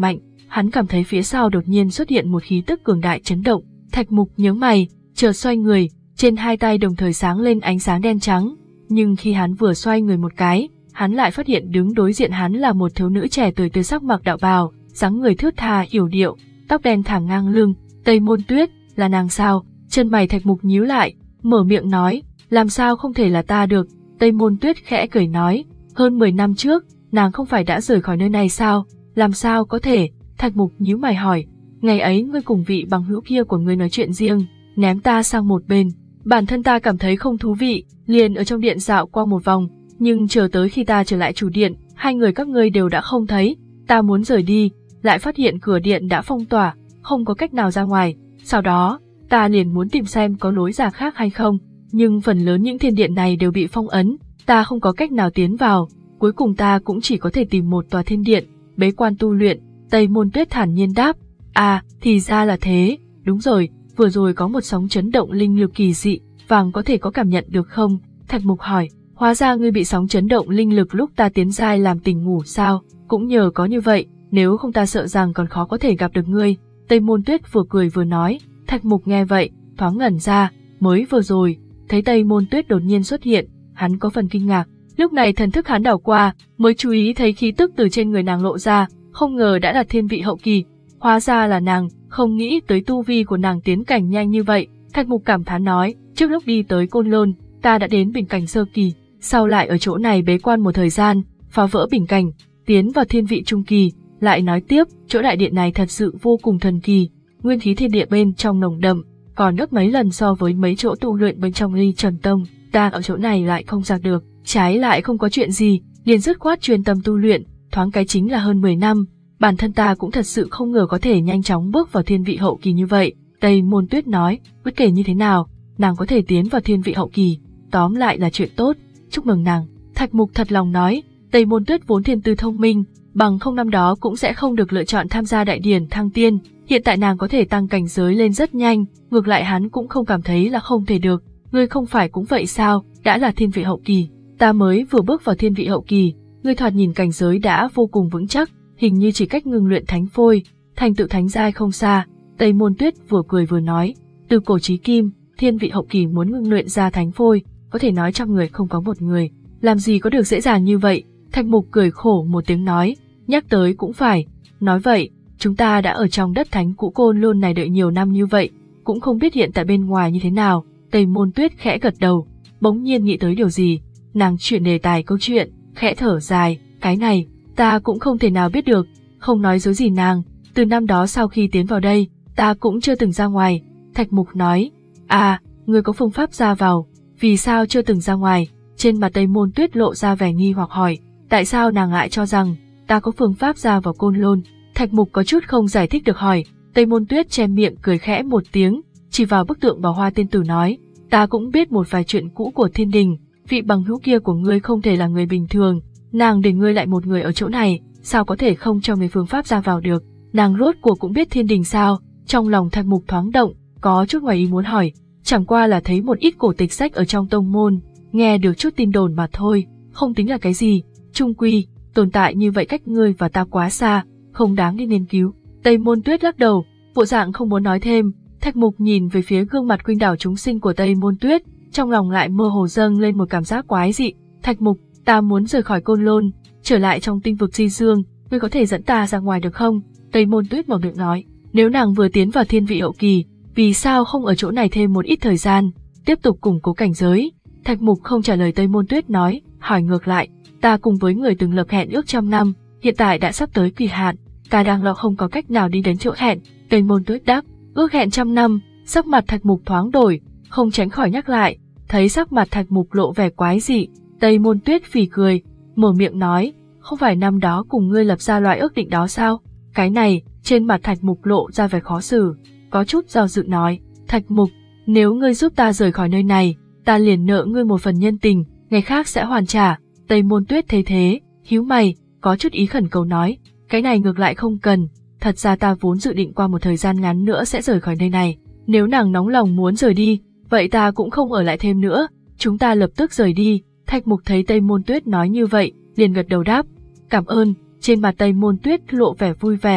Speaker 1: hắn cảm thấy phía sau đột nhiên xuất hiện một khí tức cường đại chấn động. Thạch Mục nhướng mày, chợt xoay người, trên hai tay đồng thời sáng lên ánh sáng đen trắng. Nhưng khi hắn vừa xoay người một cái, hắn lại phát hiện đứng đối diện hắn là một thiếu nữ trẻ tuổi tươi sắc mặc đạo bào, dáng người thướt tha yểu điệu, tóc đen thẳng ngang lưng. Tây Môn Tuyết, là nàng sao? Chân mày Thạch Mục nhíu lại, mở miệng nói, làm sao không thể là ta được? Tây Môn Tuyết khẽ cười nói, hơn mười năm trước, nàng không phải đã rời khỏi nơi này sao? Làm sao có thể? Thạch Mục nhíu mày hỏi, ngày ấy ngươi cùng vị bằng hữu kia của ngươi nói chuyện riêng, ném ta sang một bên. Bản thân ta cảm thấy không thú vị, liền ở trong điện dạo qua một vòng, nhưng chờ tới khi ta trở lại chủ điện, hai người các ngươi đều đã không thấy. Ta muốn rời đi, lại phát hiện cửa điện đã phong tỏa, không có cách nào ra ngoài. Sau đó, ta liền muốn tìm xem có lối ra khác hay không, nhưng phần lớn những thiên điện này đều bị phong ấn, ta không có cách nào tiến vào. Cuối cùng ta cũng chỉ có thể tìm một tòa thiên điện, bế quan tu luyện. Tây Môn Tuyết thản nhiên đáp, à, thì ra là thế, đúng rồi, vừa rồi có một sóng chấn động linh lực kỳ dị, vàng có thể có cảm nhận được không? Thạch Mục hỏi, hóa ra ngươi bị sóng chấn động linh lực lúc ta tiến giai làm tỉnh ngủ sao? Cũng nhờ có như vậy, nếu không ta sợ rằng còn khó có thể gặp được ngươi. Tây Môn Tuyết vừa cười vừa nói. Thạch Mục nghe vậy, thoáng ngẩn ra, mới vừa rồi, thấy Tây Môn Tuyết đột nhiên xuất hiện, hắn có phần kinh ngạc. Lúc này thần thức hắn đảo qua, mới chú ý thấy khí tức từ trên người nàng lộ ra, không ngờ đã là thiên vị hậu kỳ. Hóa ra là nàng, không nghĩ tới tu vi của nàng tiến cảnh nhanh như vậy. Thạch Mục cảm thán nói, trước lúc đi tới Côn Lôn, ta đã đến bình cảnh sơ kỳ, sau lại ở chỗ này bế quan một thời gian, phá vỡ bình cảnh, tiến vào thiên vị trung kỳ. Lại nói tiếp, chỗ đại điện này thật sự vô cùng thần kỳ, nguyên khí thiên địa bên trong nồng đậm, còn gấp mấy lần so với mấy chỗ tu luyện bên trong Ly Trần Tông. Ta ở chỗ này lại không ra được, trái lại không có chuyện gì, liền dứt khoát chuyên tâm tu luyện, thoáng cái chính là hơn mười năm. Bản thân ta cũng thật sự không ngờ có thể nhanh chóng bước vào thiên vị hậu kỳ như vậy. Tây Môn Tuyết nói, bất kể như thế nào, nàng có thể tiến vào thiên vị hậu kỳ, tóm lại là chuyện tốt, chúc mừng nàng. Thạch Mục thật lòng nói, Tây Môn Tuyết vốn thiên tư thông minh, bằng không năm đó cũng sẽ không được lựa chọn tham gia đại điển thăng tiên, hiện tại nàng có thể tăng cảnh giới lên rất nhanh, ngược lại hắn cũng không cảm thấy là không thể được. Ngươi không phải cũng vậy sao, đã là thiên vị hậu kỳ, ta mới vừa bước vào thiên vị hậu kỳ, ngươi thoạt nhìn cảnh giới đã vô cùng vững chắc, hình như chỉ cách ngưng luyện thánh phôi, thành tựu thánh giai không xa. Tây Môn Tuyết vừa cười vừa nói, từ cổ chí kim, thiên vị hậu kỳ muốn ngưng luyện ra thánh phôi, có thể nói trăm người không có một người, làm gì có được dễ dàng như vậy. Thạch Mục cười khổ một tiếng nói, nhắc tới cũng phải, nói vậy, chúng ta đã ở trong đất thánh cũ Côn Lôn này đợi nhiều năm như vậy, cũng không biết hiện tại bên ngoài như thế nào. Tây Môn Tuyết khẽ gật đầu, bỗng nhiên nghĩ tới điều gì, nàng chuyển đề tài câu chuyện, khẽ thở dài, cái này, ta cũng không thể nào biết được, không nói dối gì nàng, từ năm đó sau khi tiến vào đây, ta cũng chưa từng ra ngoài. Thạch Mục nói, à, ngươi có phương pháp ra vào, vì sao chưa từng ra ngoài? Trên mặt Tây Môn Tuyết lộ ra vẻ nghi hoặc hỏi, tại sao nàng lại cho rằng ta có phương pháp ra vào Côn Lôn? Thạch Mục có chút không giải thích được hỏi. Tây Môn Tuyết che miệng cười khẽ một tiếng, chỉ vào bức tượng Bảo Hoa tiên tử nói, ta cũng biết một vài chuyện cũ của thiên đình, vị bằng hữu kia của ngươi không thể là người bình thường, nàng để ngươi lại một người ở chỗ này, sao có thể không cho người phương pháp ra vào được? Nàng rốt cuộc cũng biết thiên đình sao? Trong lòng Thạch Mục thoáng động, có chút ngoài ý muốn hỏi, chẳng qua là thấy một ít cổ tịch sách ở trong tông môn, nghe được chút tin đồn mà thôi, không tính là cái gì, chung quy, tồn tại như vậy cách ngươi và ta quá xa, không đáng đi nghiên cứu. Tây Môn Tuyết lắc đầu, bộ dạng không muốn nói thêm. Thạch Mục nhìn về phía gương mặt khuynh đảo chúng sinh của Tây Môn Tuyết, trong lòng lại mơ hồ dâng lên một cảm giác quái dị. Thạch Mục, ta muốn rời khỏi Côn Lôn, trở lại trong tinh vực Di Dương, ngươi có thể dẫn ta ra ngoài được không? Tây Môn Tuyết mở miệng nói, nếu nàng vừa tiến vào thiên vị hậu kỳ, vì sao không ở chỗ này thêm một ít thời gian, tiếp tục củng cố cảnh giới? Thạch Mục không trả lời Tây Môn Tuyết nói, hỏi ngược lại, ta cùng với người từng lập hẹn ước trăm năm, hiện tại đã sắp tới kỳ hạn, ta đang lo không có cách nào đi đến chỗ hẹn. Tây Môn Tuyết đáp, ước hẹn trăm năm. Sắc mặt Thạch Mục thoáng đổi, không tránh khỏi nhắc lại, thấy sắc mặt Thạch Mục lộ vẻ quái dị, Tây Môn Tuyết phì cười, mở miệng nói, không phải năm đó cùng ngươi lập ra loại ước định đó sao? Cái này, trên mặt Thạch Mục lộ ra vẻ khó xử, có chút do dự nói, Thạch Mục, nếu ngươi giúp ta rời khỏi nơi này, ta liền nợ ngươi một phần nhân tình, ngày khác sẽ hoàn trả. Tây Môn Tuyết thấy thế, híu mày, có chút ý khẩn cầu nói, cái này ngược lại không cần, thật ra ta vốn dự định qua một thời gian ngắn nữa sẽ rời khỏi nơi này, nếu nàng nóng lòng muốn rời đi, vậy ta cũng không ở lại thêm nữa, chúng ta lập tức rời đi. Thạch Mục thấy Tây Môn Tuyết nói như vậy, liền gật đầu đáp, cảm ơn. Trên mặt Tây Môn Tuyết lộ vẻ vui vẻ,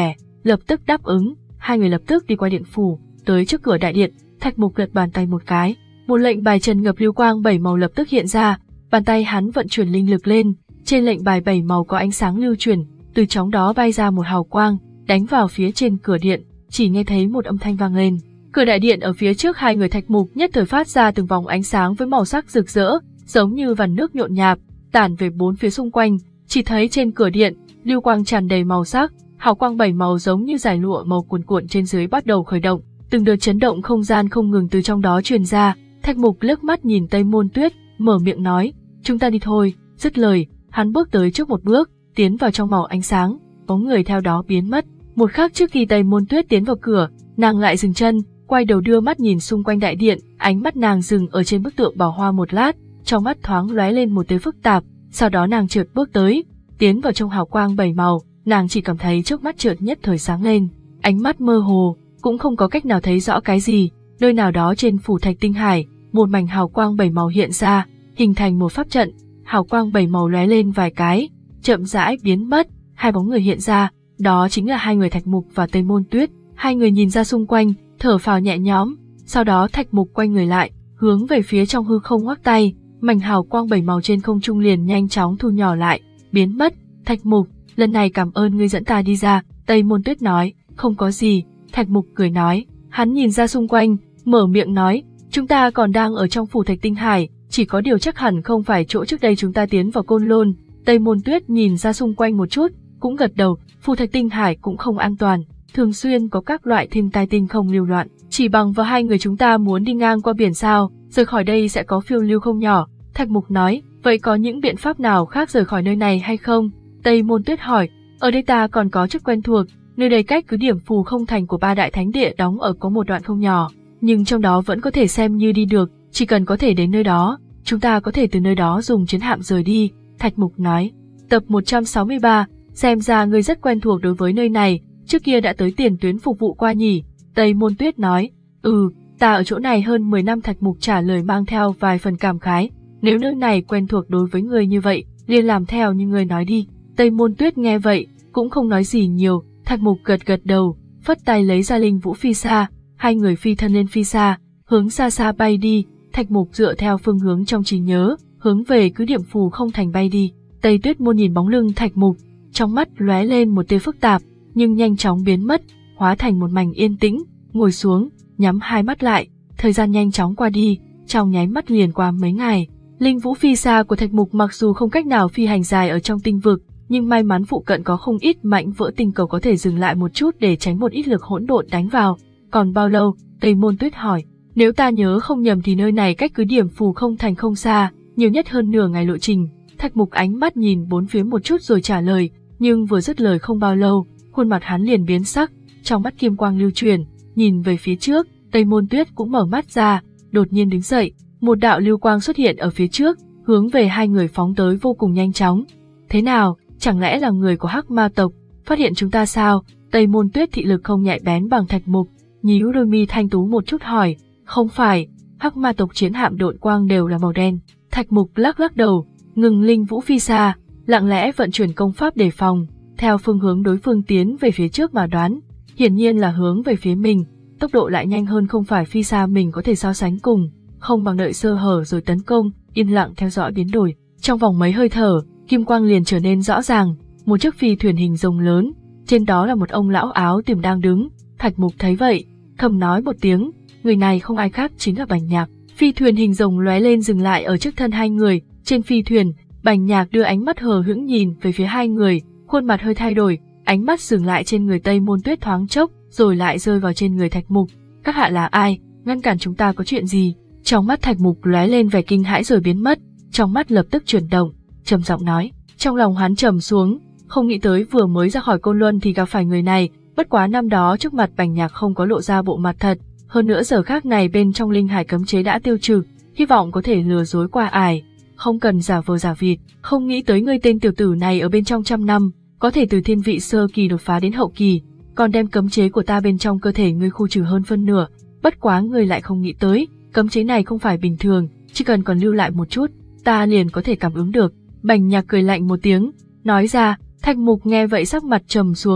Speaker 1: lập tức đáp ứng. Hai người lập tức đi qua điện phủ, tới trước cửa đại điện. Thạch Mục lật bàn tay một cái, một lệnh bài trần ngập lưu quang bảy màu lập tức hiện ra. Bàn tay hắn vận chuyển linh lực lên, trên lệnh bài bảy màu có ánh sáng lưu chuyển, từ trong đó bay ra một hào quang, đánh vào phía trên cửa điện. Chỉ nghe thấy một âm thanh vang lên. Cửa đại điện ở phía trước hai người Thạch Mục nhất thời phát ra từng vòng ánh sáng với màu sắc rực rỡ, giống như vằn nước nhộn nhạp, tản về bốn phía xung quanh. Chỉ thấy trên cửa điện, lưu quang tràn đầy màu sắc, hào quang bảy màu giống như dải lụa màu cuồn cuộn trên dưới bắt đầu khởi động, từng đợt chấn động không gian không ngừng từ trong đó truyền ra. Thạch Mục liếc mắt nhìn Tây Môn Tuyết, mở miệng nói, chúng ta đi thôi. Dứt lời, hắn bước tới trước một bước, tiến vào trong màu ánh sáng, bóng người theo đó biến mất. Một khắc trước khi Tây Môn Tuyết tiến vào cửa, nàng lại dừng chân, quay đầu đưa mắt nhìn xung quanh đại điện, ánh mắt nàng dừng ở trên bức tượng bảo hoa một lát, trong mắt thoáng lóe lên một tia phức tạp, sau đó nàng chợt bước tới, tiến vào trong hào quang bảy màu, nàng chỉ cảm thấy trước mắt chợt nhất thời sáng lên, ánh mắt mơ hồ, cũng không có cách nào thấy rõ cái gì, nơi nào đó trên phủ thạch tinh hải, một mảnh hào quang bảy màu hiện ra, hình thành một pháp trận, hào quang bảy màu lóe lên vài cái, chậm rãi biến mất, hai bóng người hiện ra, đó chính là hai người Thạch Mục và Tây Môn Tuyết. Hai người nhìn ra xung quanh, thở phào nhẹ nhõm, sau đó Thạch Mục quay người lại, hướng về phía trong hư không ngoắc tay, mảnh hào quang bảy màu trên không trung liền nhanh chóng thu nhỏ lại, biến mất. Thạch Mục, lần này cảm ơn ngươi dẫn ta đi ra. Tây Môn Tuyết nói, không có gì. Thạch Mục cười nói, hắn nhìn ra xung quanh, mở miệng nói, chúng ta còn đang ở trong phủ thạch tinh hải, chỉ có điều chắc hẳn không phải chỗ trước đây chúng ta tiến vào Côn Lôn. Tây Môn Tuyết nhìn ra xung quanh một chút, cũng gật đầu, phủ thạch tinh hải cũng không an toàn, thường xuyên có các loại thiên tai tinh không lưu loạn, chỉ bằng vào hai người chúng ta muốn đi ngang qua biển sao, rời khỏi đây sẽ có phiêu lưu không nhỏ. Thạch Mục nói, vậy có những biện pháp nào khác rời khỏi nơi này hay không? Tây Môn Tuyết hỏi, ở đây ta còn có chút quen thuộc, nơi đây cách cứ điểm phù không thành của ba đại thánh địa đóng ở có một đoạn không nhỏ, nhưng trong đó vẫn có thể xem như đi được, chỉ cần có thể đến nơi đó, chúng ta có thể từ nơi đó dùng chiến hạm rời đi. Thạch Mục nói, tập một trăm sáu mươi ba, xem ra ngươi rất quen thuộc đối với nơi này, trước kia đã tới tiền tuyến phục vụ qua nhỉ? Tây Môn Tuyết nói, ừ, ta ở chỗ này hơn mười năm. Thạch Mục trả lời mang theo vài phần cảm khái, nếu nơi này quen thuộc đối với ngươi như vậy, liền làm theo như ngươi nói đi. Tây Môn Tuyết nghe vậy, cũng không nói gì nhiều, Thạch Mục gật gật đầu, phất tay lấy ra linh vũ phi xa, hai người phi thân lên phi xa, hướng xa xa bay đi. Thạch Mục dựa theo phương hướng trong trí nhớ, hướng về cứ điểm phù không thành bay đi. Tây Tuyết Môn nhìn bóng lưng Thạch Mục, trong mắt lóe lên một tia phức tạp, nhưng nhanh chóng biến mất, hóa thành một mảnh yên tĩnh, ngồi xuống, nhắm hai mắt lại, thời gian nhanh chóng qua đi, trong nháy mắt liền qua mấy ngày. Linh vũ phi xa của Thạch Mục mặc dù không cách nào phi hành dài ở trong tinh vực, nhưng may mắn phụ cận có không ít mảnh vỡ tinh cầu có thể dừng lại một chút để tránh một ít lực hỗn độn đánh vào. Còn bao lâu? Tây Môn Tuyết hỏi. Nếu ta nhớ không nhầm thì nơi này cách cứ điểm phù không thành không xa, nhiều nhất hơn nửa ngày lộ trình. Thạch Mục ánh mắt nhìn bốn phía một chút rồi trả lời, nhưng vừa dứt lời không bao lâu, khuôn mặt hắn liền biến sắc, trong mắt kim quang lưu truyền, nhìn về phía trước. Tây Môn Tuyết cũng mở mắt ra, đột nhiên đứng dậy, một đạo lưu quang xuất hiện ở phía trước, hướng về hai người phóng tới vô cùng nhanh chóng. Thế nào, chẳng lẽ là người của Hắc Ma tộc, phát hiện chúng ta sao? Tây Môn Tuyết thị lực không nhạy bén bằng Thạch Mục, nhíu đôi mi thanh tú một chút hỏi, không phải, Hắc Ma tộc chiến hạm độn quang đều là màu đen. Thạch Mục lắc lắc đầu, ngừng linh vũ phi xa, lặng lẽ vận chuyển công pháp đề phòng, theo phương hướng đối phương tiến về phía trước mà đoán, hiển nhiên là hướng về phía mình, tốc độ lại nhanh hơn không phải phi xa mình có thể so sánh cùng, không bằng đợi sơ hở rồi tấn công, yên lặng theo dõi biến đổi. Trong vòng mấy hơi thở, kim quang liền trở nên rõ ràng, một chiếc phi thuyền hình rồng lớn, trên đó là một ông lão áo tím đang đứng. Thạch Mục thấy vậy, thầm nói một tiếng, người này không ai khác chính là Bành Nhạc. Phi thuyền hình rồng lóe lên dừng lại ở trước thân hai người, trên phi thuyền, Bành Nhạc đưa ánh mắt hờ hững nhìn về phía hai người, khuôn mặt hơi thay đổi, ánh mắt dừng lại trên người Tây Môn Tuyết thoáng chốc, rồi lại rơi vào trên người Thạch Mục. Các hạ là ai? Ngăn cản chúng ta có chuyện gì? Trong mắt Thạch Mục lóe lên vẻ kinh hãi rồi biến mất, trong mắt lập tức chuyển động, trầm giọng nói. Trong lòng hắn trầm xuống, không nghĩ tới vừa mới ra khỏi Côn Luân thì gặp phải người này, bất quá năm đó trước mặt Bành Nhạc không có lộ ra bộ mặt thật, hơn nữa giờ khác này bên trong linh hải cấm chế đã tiêu trừ, hy vọng có thể lừa dối qua ải, không cần giả vờ giả vịt. Không nghĩ tới ngươi tên tiểu tử này ở bên trong trăm năm, có thể từ thiên vị sơ kỳ đột phá đến hậu kỳ, còn đem cấm chế của ta bên trong cơ thể ngươi khu trừ hơn phân nửa, bất quá ngươi lại không nghĩ tới, cấm chế này không phải bình thường, chỉ cần còn lưu lại một chút, ta liền có thể cảm ứng được. Bành Nhạc cười lạnh một tiếng, nói ra. Thạch Mục nghe vậy sắc mặt trầm xuống,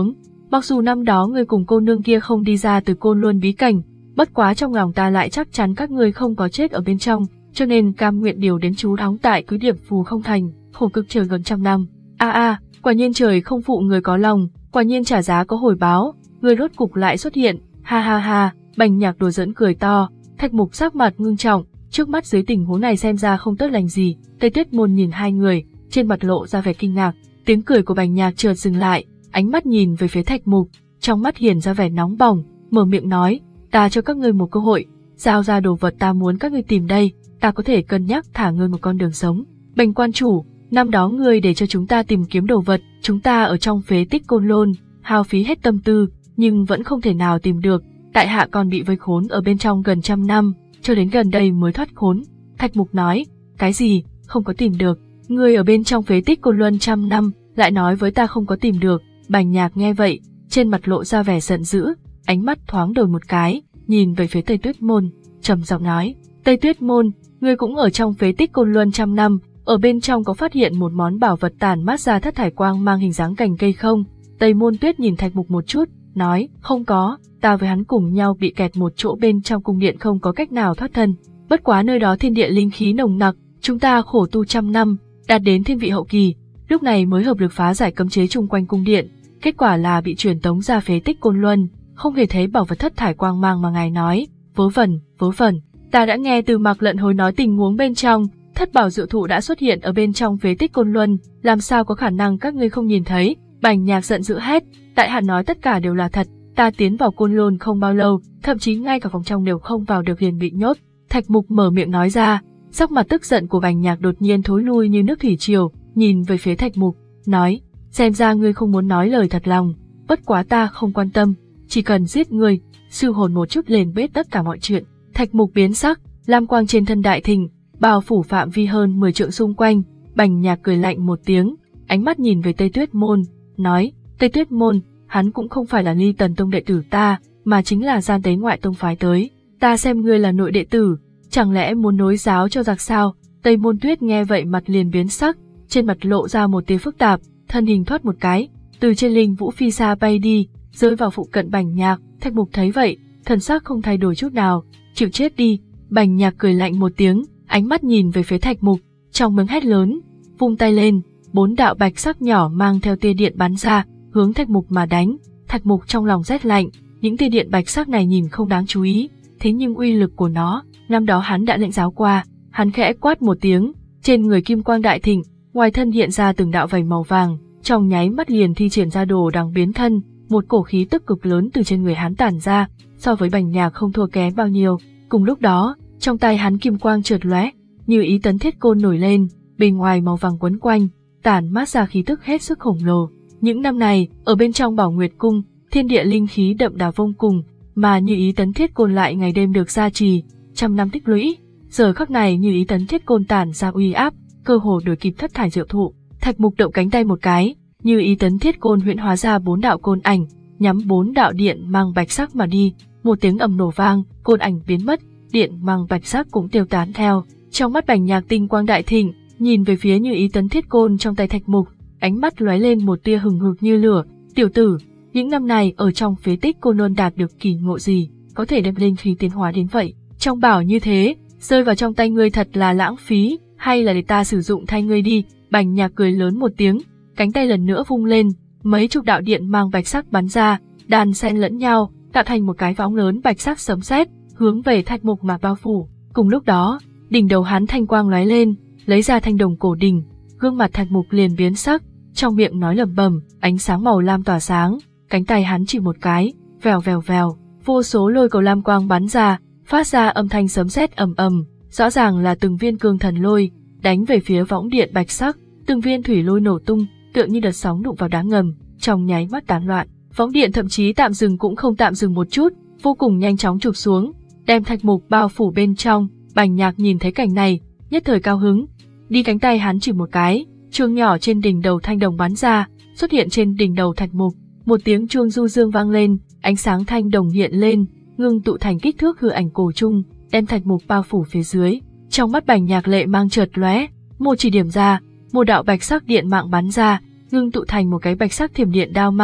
Speaker 1: Mặc dù năm đó ngươi cùng cô nương kia không đi ra từ Côn Luân bí cảnh, bất quá trong lòng ta lại chắc chắn các ngươi không có chết ở bên trong, cho nên cam nguyện điều đến trú đóng tại cứ điểm Phù Không Thành, khổ cực chờ gần trăm năm. A a, quả nhiên trời không phụ người có lòng, quả nhiên trả giá có hồi báo, người rốt cục lại xuất hiện, ha ha ha. Bành Nhạc đùa giỡn cười to. Thạch Mục sắc mặt ngưng trọng, trước mắt dưới tình huống này xem ra không tốt lành gì. Tây Tuyết Môn nhìn hai người, trên mặt lộ ra vẻ kinh ngạc. Tiếng cười của Bành Nhạc chợt dừng lại, ánh mắt nhìn về phía Thạch Mục, trong mắt hiện ra vẻ nóng bỏng, mở miệng nói: "Ta cho các ngươi một cơ hội, giao ra đồ vật ta muốn các ngươi tìm đây, ta có thể cân nhắc thả ngươi một con đường sống." Bành quan chủ, năm đó ngươi để cho chúng ta tìm kiếm đồ vật, chúng ta ở trong phế tích Côn Lôn, hao phí hết tâm tư, nhưng vẫn không thể nào tìm được. Tại hạ còn bị vây khốn ở bên trong gần trăm năm, cho đến gần đây mới thoát khốn. Thạch Mục nói: "Cái gì, không có tìm được? Ngươi ở bên trong phế tích Côn Luân trăm năm, lại nói với ta không có tìm được?" Bành Nhạc nghe vậy, trên mặt lộ ra vẻ giận dữ, ánh mắt thoáng đổi một cái, nhìn về phía Tây Tuyết Môn, trầm giọng nói: "Tây Tuyết Môn, ngươi cũng ở trong phế tích Côn Luân trăm năm, ở bên trong có phát hiện một món bảo vật tản mát ra thất thải quang mang hình dáng cành cây không?" Tây Môn Tuyết nhìn Thạch Mục một chút, nói: "Không có, ta với hắn cùng nhau bị kẹt một chỗ bên trong cung điện không có cách nào thoát thân. Bất quá nơi đó thiên địa linh khí nồng nặc, chúng ta khổ tu trăm năm, đạt đến thiên vị hậu kỳ, lúc này mới hợp lực phá giải cấm chế chung quanh cung điện. Kết quả là bị truyền tống ra phế tích Côn Luân, không hề thấy bảo vật thất thải quang mang mà ngài nói. Vớ vẩn, vớ vẩn, ta đã nghe từ Mạc Lận Hối nói tình huống bên trong, thất bảo diệu thụ đã xuất hiện ở bên trong phế tích Côn Luân, làm sao có khả năng các ngươi không nhìn thấy?" Bành Nhạc giận dữ hét: "Tại hạ nói tất cả đều là thật, ta tiến vào Côn Lôn không bao lâu, thậm chí ngay cả phòng trong đều không vào được liền bị nhốt." Thạch Mục mở miệng nói ra, sắc mặt tức giận của Bành Nhạc đột nhiên thối lui như nước thủy triều, nhìn về phía Thạch Mục, nói: "Xem ra ngươi không muốn nói lời thật lòng, bất quá ta không quan tâm, chỉ cần giết ngươi, sư hồn một chút liền biết tất cả mọi chuyện." Thạch Mục biến sắc, lam quang trên thân đại thịnh, bao phủ phạm vi hơn mười trượng xung quanh. Bành Nhạc cười lạnh một tiếng, ánh mắt nhìn về Tây Tuyết Môn, nói: "Tây Tuyết Môn, hắn cũng không phải là Ly Tần Tông đệ tử ta, mà chính là Gian Tế ngoại tông phái tới. Ta xem ngươi là nội đệ tử, chẳng lẽ muốn nối giáo cho giặc sao?" Tây Môn Tuyết nghe vậy mặt liền biến sắc, trên mặt lộ ra một tia phức tạp, thân hình thoát một cái, từ trên linh vũ phi xa bay đi, rơi vào phụ cận Bành Nhạc. Thạch Mục thấy vậy, thần sắc không thay đổi chút nào, chịu chết đi. Bành Nhạc cười lạnh một tiếng, ánh mắt nhìn về phía Thạch Mục, trong miệng hét lớn, vung tay lên, bốn đạo bạch sắc nhỏ mang theo tia điện bắn ra, hướng Thạch Mục mà đánh. Thạch Mục trong lòng rét lạnh, những tia điện bạch sắc này nhìn không đáng chú ý, thế nhưng uy lực của nó, năm đó hắn đã lĩnh giáo qua. Hắn khẽ quát một tiếng, trên người kim quang đại thịnh, ngoài thân hiện ra từng đạo vảy màu vàng, trong nháy mắt liền thi triển ra đồ đằng biến thân, một cổ khí tức cực lớn từ trên người hắn tản ra, so với Bành Nhạc không thua kém bao nhiêu. Cùng lúc đó, trong tay hắn kim quang chợt lóe, như ý tấn thiết côn nổi lên, bên ngoài màu vàng quấn quanh, tản mát ra khí tức hết sức khổng lồ. Những năm này, ở bên trong Bảo Nguyệt Cung, thiên địa linh khí đậm đà vô cùng, mà như ý tấn thiết côn lại ngày đêm được gia trì, trăm năm tích lũy. Giờ khắc này như ý tấn thiết côn tản ra uy áp, cơ hồ đuổi kịp thất thải diệu thụ. Thạch Mục động cánh tay một cái, như ý tấn thiết côn huyễn hóa ra bốn đạo côn ảnh, nhắm bốn đạo điện mang bạch sắc mà đi. Một tiếng ầm nổ vang, côn ảnh biến mất, điện mang bạch sắc cũng tiêu tán theo. Trong mắt Bành Nhạc tinh quang đại thịnh, nhìn về phía như ý tấn thiết côn trong tay Thạch Mục, ánh mắt lóe lên một tia hừng hực như lửa. "Tiểu tử, những năm này ở trong phế tích Côn Luân đạt được kỳ ngộ gì, có thể đem linh khí tiến hóa đến vậy? Trong bảo như thế, rơi vào trong tay ngươi thật là lãng phí, hay là để ta sử dụng thay ngươi đi?" Bành Nhạc cười lớn một tiếng, cánh tay lần nữa vung lên, mấy chục đạo điện mang bạch sắc bắn ra, đan xen lẫn nhau, tạo thành một cái võng lớn bạch sắc sấm sét, hướng về Thạch Mục mà bao phủ. Cùng lúc đó, đỉnh đầu hắn thanh quang lóe lên, lấy ra thanh đồng cổ đỉnh, gương mặt Thạch Mục liền biến sắc, trong miệng nói lẩm bẩm, ánh sáng màu lam tỏa sáng, cánh tay hắn chỉ một cái, vèo vèo vèo, vô số lôi cầu lam quang bắn ra, phát ra âm thanh sấm sét ầm ầm, rõ ràng là từng viên cương thần lôi, đánh về phía võng điện bạch sắc, từng viên thủy lôi nổ tung, tựa như đợt sóng đụng vào đá ngầm, trong nháy mắt tán loạn. Võng điện thậm chí tạm dừng cũng không tạm dừng một chút, vô cùng nhanh chóng chụp xuống, đem Thạch Mục bao phủ bên trong. Bành Nhạc nhìn thấy cảnh này, nhất thời cao hứng, đi cánh tay hắn chỉ một cái, chuông nhỏ trên đỉnh đầu thanh đồng bắn ra, xuất hiện trên đỉnh đầu Thạch Mục, một tiếng chuông du dương vang lên, ánh sáng thanh đồng hiện lên, ngưng tụ thành kích thước hư ảnh cổ trung, đem Thạch Mục bao phủ phía dưới. Trong mắt Bành Nhạc lệ mang chợt lóe, một chỉ điểm ra, một đạo bạch sắc điện mạng bắn ra, ngưng tụ thành một cái bạch sắc thiểm điện đao mang,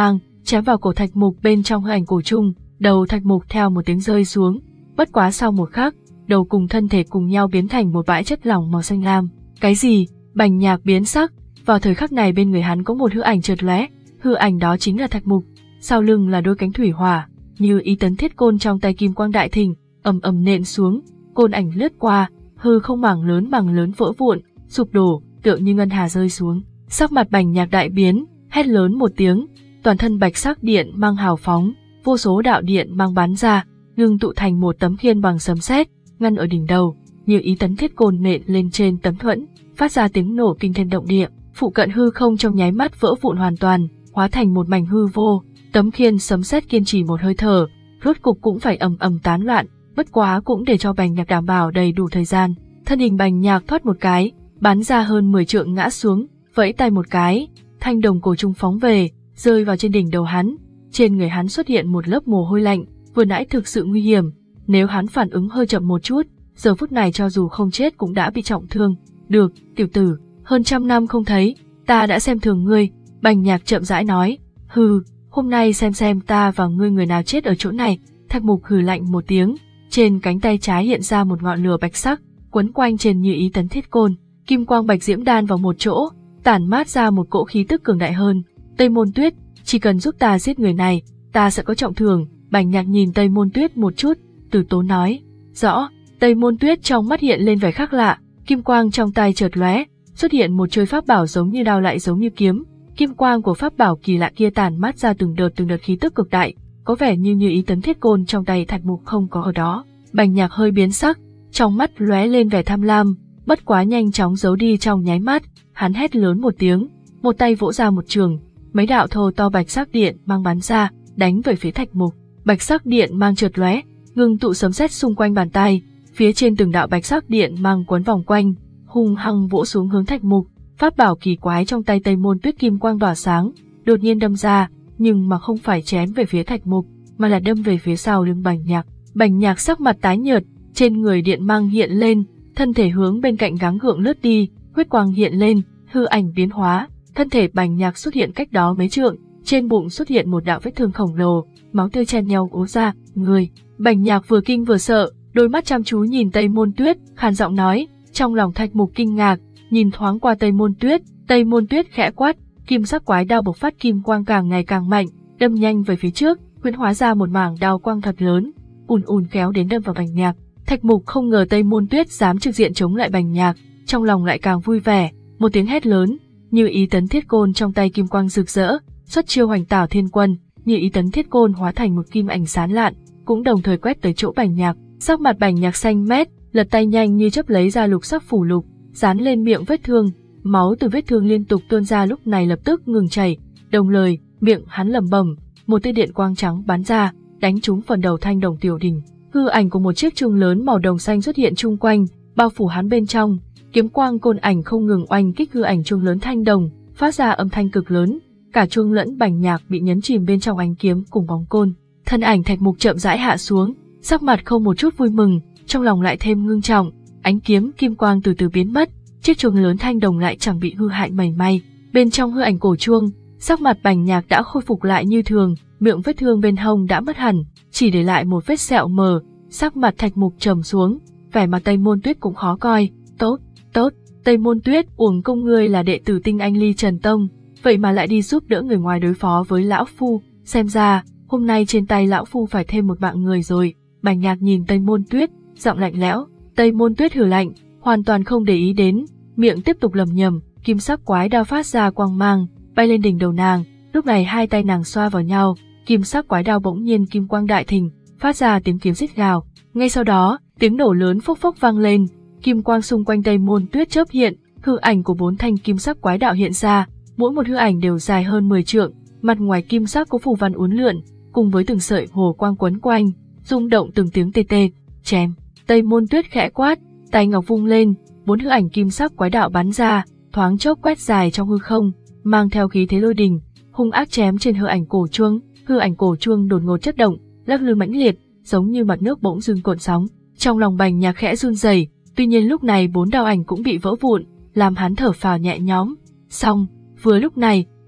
Speaker 1: chém vào cổ Thạch Mục bên trong hư ảnh cổ trùng, đầu Thạch Mục theo một tiếng rơi xuống. Bất quá sau một khắc, đầu cùng thân thể cùng nhau biến thành một bãi chất lỏng màu xanh lam. Cái gì? Bành Nhạc biến sắc. Vào thời khắc này bên người hắn có một hư ảnh chợt lóe, hư ảnh đó chính là Thạch Mục. Sau lưng là đôi cánh thủy hỏa, như ý tấn thiết côn trong tay kim quang đại thịnh, ầm ầm nện xuống. Côn ảnh lướt qua, hư không mảng lớn bằng lớn vỡ vụn, sụp đổ, tựa như ngân hà rơi xuống. Sắc mặt Bành Nhạc đại biến, hét lớn một tiếng, toàn thân bạch sắc điện mang hào phóng, vô số đạo điện mang bắn ra, ngưng tụ thành một tấm khiên bằng sấm sét, ngăn ở đỉnh đầu, như ý tấn thiết côn nện lên trên tấm thuẫn, phát ra tiếng nổ kinh thiên động địa. Phụ cận hư không trong nháy mắt vỡ vụn hoàn toàn, hóa thành một mảnh hư vô. Tấm khiên sấm sét kiên trì một hơi thở, rốt cục cũng phải ầm ầm tán loạn, bất quá cũng để cho Bành Nhạc đảm bảo đầy đủ thời gian. Thân hình Bành Nhạc thoát một cái, bắn ra hơn mười trượng ngã xuống, vẫy tay một cái, thanh đồng cổ trùng phóng về, rơi vào trên đỉnh đầu hắn. Trên người hắn xuất hiện một lớp mồ hôi lạnh, vừa nãy thực sự nguy hiểm, nếu hắn phản ứng hơi chậm một chút, giờ phút này cho dù không chết cũng đã bị trọng thương. Được, tiểu tử, hơn trăm năm không thấy, ta đã xem thường ngươi, Bành Nhạc chậm rãi nói. Hừ, hôm nay xem xem ta và ngươi người nào chết ở chỗ này. Thạch Mục hừ lạnh một tiếng, trên cánh tay trái hiện ra một ngọn lửa bạch sắc, quấn quanh trên như ý tấn thiết côn, kim quang bạch diễm đan vào một chỗ, tản mát ra một cỗ khí tức cường đại hơn. Tây Môn Tuyết, chỉ cần giúp ta giết người này, ta sẽ có trọng thưởng. Bành Nhạc nhìn Tây Môn Tuyết một chút, từ tốn nói. Rõ. Tây Môn Tuyết trong mắt hiện lên vẻ khác lạ, kim quang trong tay chợt lóe, xuất hiện một chuôi pháp bảo giống như đao lại giống như kiếm. Kim quang của pháp bảo kỳ lạ kia tản mát ra từng đợt từng đợt khí tức cực đại, có vẻ như như ý tấn thiết côn trong tay Thạch Mục không có ở đó. Bành Nhạc hơi biến sắc, trong mắt lóe lên vẻ tham lam, bất quá nhanh chóng giấu đi trong nháy mắt. Hắn hét lớn một tiếng, một tay vỗ ra một trường, mấy đạo thô to bạch sắc điện mang bắn ra, đánh về phía Thạch Mục. Bạch sắc điện mang chợt lóe, ngưng tụ sấm sét xung quanh bàn tay, phía trên từng đạo bạch sắc điện mang quấn vòng quanh, hung hăng vỗ xuống hướng Thạch Mục. Pháp bảo kỳ quái trong tay Tây Môn Tuyết kim quang tỏa sáng, đột nhiên đâm ra, nhưng mà không phải chém về phía Thạch Mục, mà là đâm về phía sau lưng Bành Nhạc. Bành Nhạc sắc mặt tái nhợt, trên người điện mang hiện lên, thân thể hướng bên cạnh gắng gượng lướt đi, huyết quang hiện lên, hư ảnh biến hóa, thân thể Bành Nhạc xuất hiện cách đó mấy trượng, trên bụng xuất hiện một đạo vết thương khổng lồ, máu tươi chen nhau ố ra. Người. Bành Nhạc vừa kinh vừa sợ, đôi mắt chăm chú nhìn Tây Môn Tuyết, khàn giọng nói. Trong lòng Thạch Mục kinh ngạc, nhìn thoáng qua Tây Môn Tuyết, Tây Môn Tuyết khẽ quát, kim sắc quái đao bộc phát kim quang càng ngày càng mạnh, đâm nhanh về phía trước, huyễn hóa ra một mảng đao quang thật lớn, ùn ùn kéo đến đâm vào Bành Nhạc. Thạch Mục không ngờ Tây Môn Tuyết dám trực diện chống lại Bành Nhạc, trong lòng lại càng vui vẻ, một tiếng hét lớn, như ý tấn thiết côn trong tay kim quang rực rỡ, xuất chiêu hoành tảo thiên quân, như ý tấn thiết côn hóa thành một kim ảnh sáng lạn, cũng đồng thời quét tới chỗ Bành Nhạc. Sắc mặt Bành Nhạc xanh mét, lật tay nhanh như chớp lấy ra lục sắc phủ lục, dán lên miệng vết thương, máu từ vết thương liên tục tuôn ra lúc này lập tức ngừng chảy, đồng thời, miệng hắn lẩm bẩm, một tia điện quang trắng bắn ra, đánh trúng phần đầu thanh đồng tiểu đỉnh. Hư ảnh của một chiếc chuông lớn màu đồng xanh xuất hiện chung quanh, bao phủ hắn bên trong, kiếm quang côn ảnh không ngừng oanh kích hư ảnh chuông lớn thanh đồng, phát ra âm thanh cực lớn, cả chuông lẫn Bành Nhạc bị nhấn chìm bên trong ánh kiếm cùng bóng côn. Thân ảnh Thạch Mục chậm rãi hạ xuống, sắc mặt không một chút vui mừng, trong lòng lại thêm ngưng trọng, ánh kiếm kim quang từ từ biến mất, chiếc chuông lớn thanh đồng lại chẳng bị hư hại mảy may. Bên trong hư ảnh cổ chuông, sắc mặt Bành Nhạc đã khôi phục lại như thường, miệng vết thương bên hông đã mất hẳn, chỉ để lại một vết sẹo mờ. Sắc mặt Thạch Mục trầm xuống, vẻ mặt Tây Môn Tuyết cũng khó coi. Tốt, tốt, Tây Môn Tuyết, uổng công ngươi là đệ tử Tinh Anh Ly Trần Tông, vậy mà lại đi giúp đỡ người ngoài đối phó với lão phu, xem ra hôm nay trên tay lão phu phải thêm một mạng người rồi. Bành Nhạc nhìn Tây Môn Tuyết, giọng lạnh lẽo. Tây Môn Tuyết hừ lạnh, hoàn toàn không để ý đến, miệng tiếp tục lẩm nhẩm, kim sắc quái đao phát ra quang mang, bay lên đỉnh đầu nàng. Lúc này hai tay nàng xoa vào nhau, kim sắc quái đao bỗng nhiên kim quang đại thịnh, phát ra tiếng kiếm rít gào. Ngay sau đó, tiếng nổ lớn phốc phốc vang lên, kim quang xung quanh Tây Môn Tuyết chớp hiện, hư ảnh của bốn thanh kim sắc quái đạo hiện ra, mỗi một hư ảnh đều dài hơn mười trượng, mặt ngoài kim sắc có phù văn uốn lượn, cùng với từng sợi hồ quang quấn quanh, rung động từng tiếng tê tê. Chém. Tây Môn Tuyết khẽ quát, tay ngọc vung lên, bốn hư ảnh kim sắc quái đạo bắn ra, thoáng chốc quét dài trong hư không, mang theo khí thế lôi đình, hung ác chém trên hư ảnh cổ chuông. Hư ảnh cổ chuông đột ngột chớp động, lắc lư mãnh liệt, giống như mặt nước bỗng dưng cuộn sóng. Trong lòng Bành Nhạc khẽ run rẩy, tuy nhiên lúc này bốn đao ảnh cũng bị vỡ vụn, làm hắn thở phào nhẹ nhõm. Xong, vừa lúc này,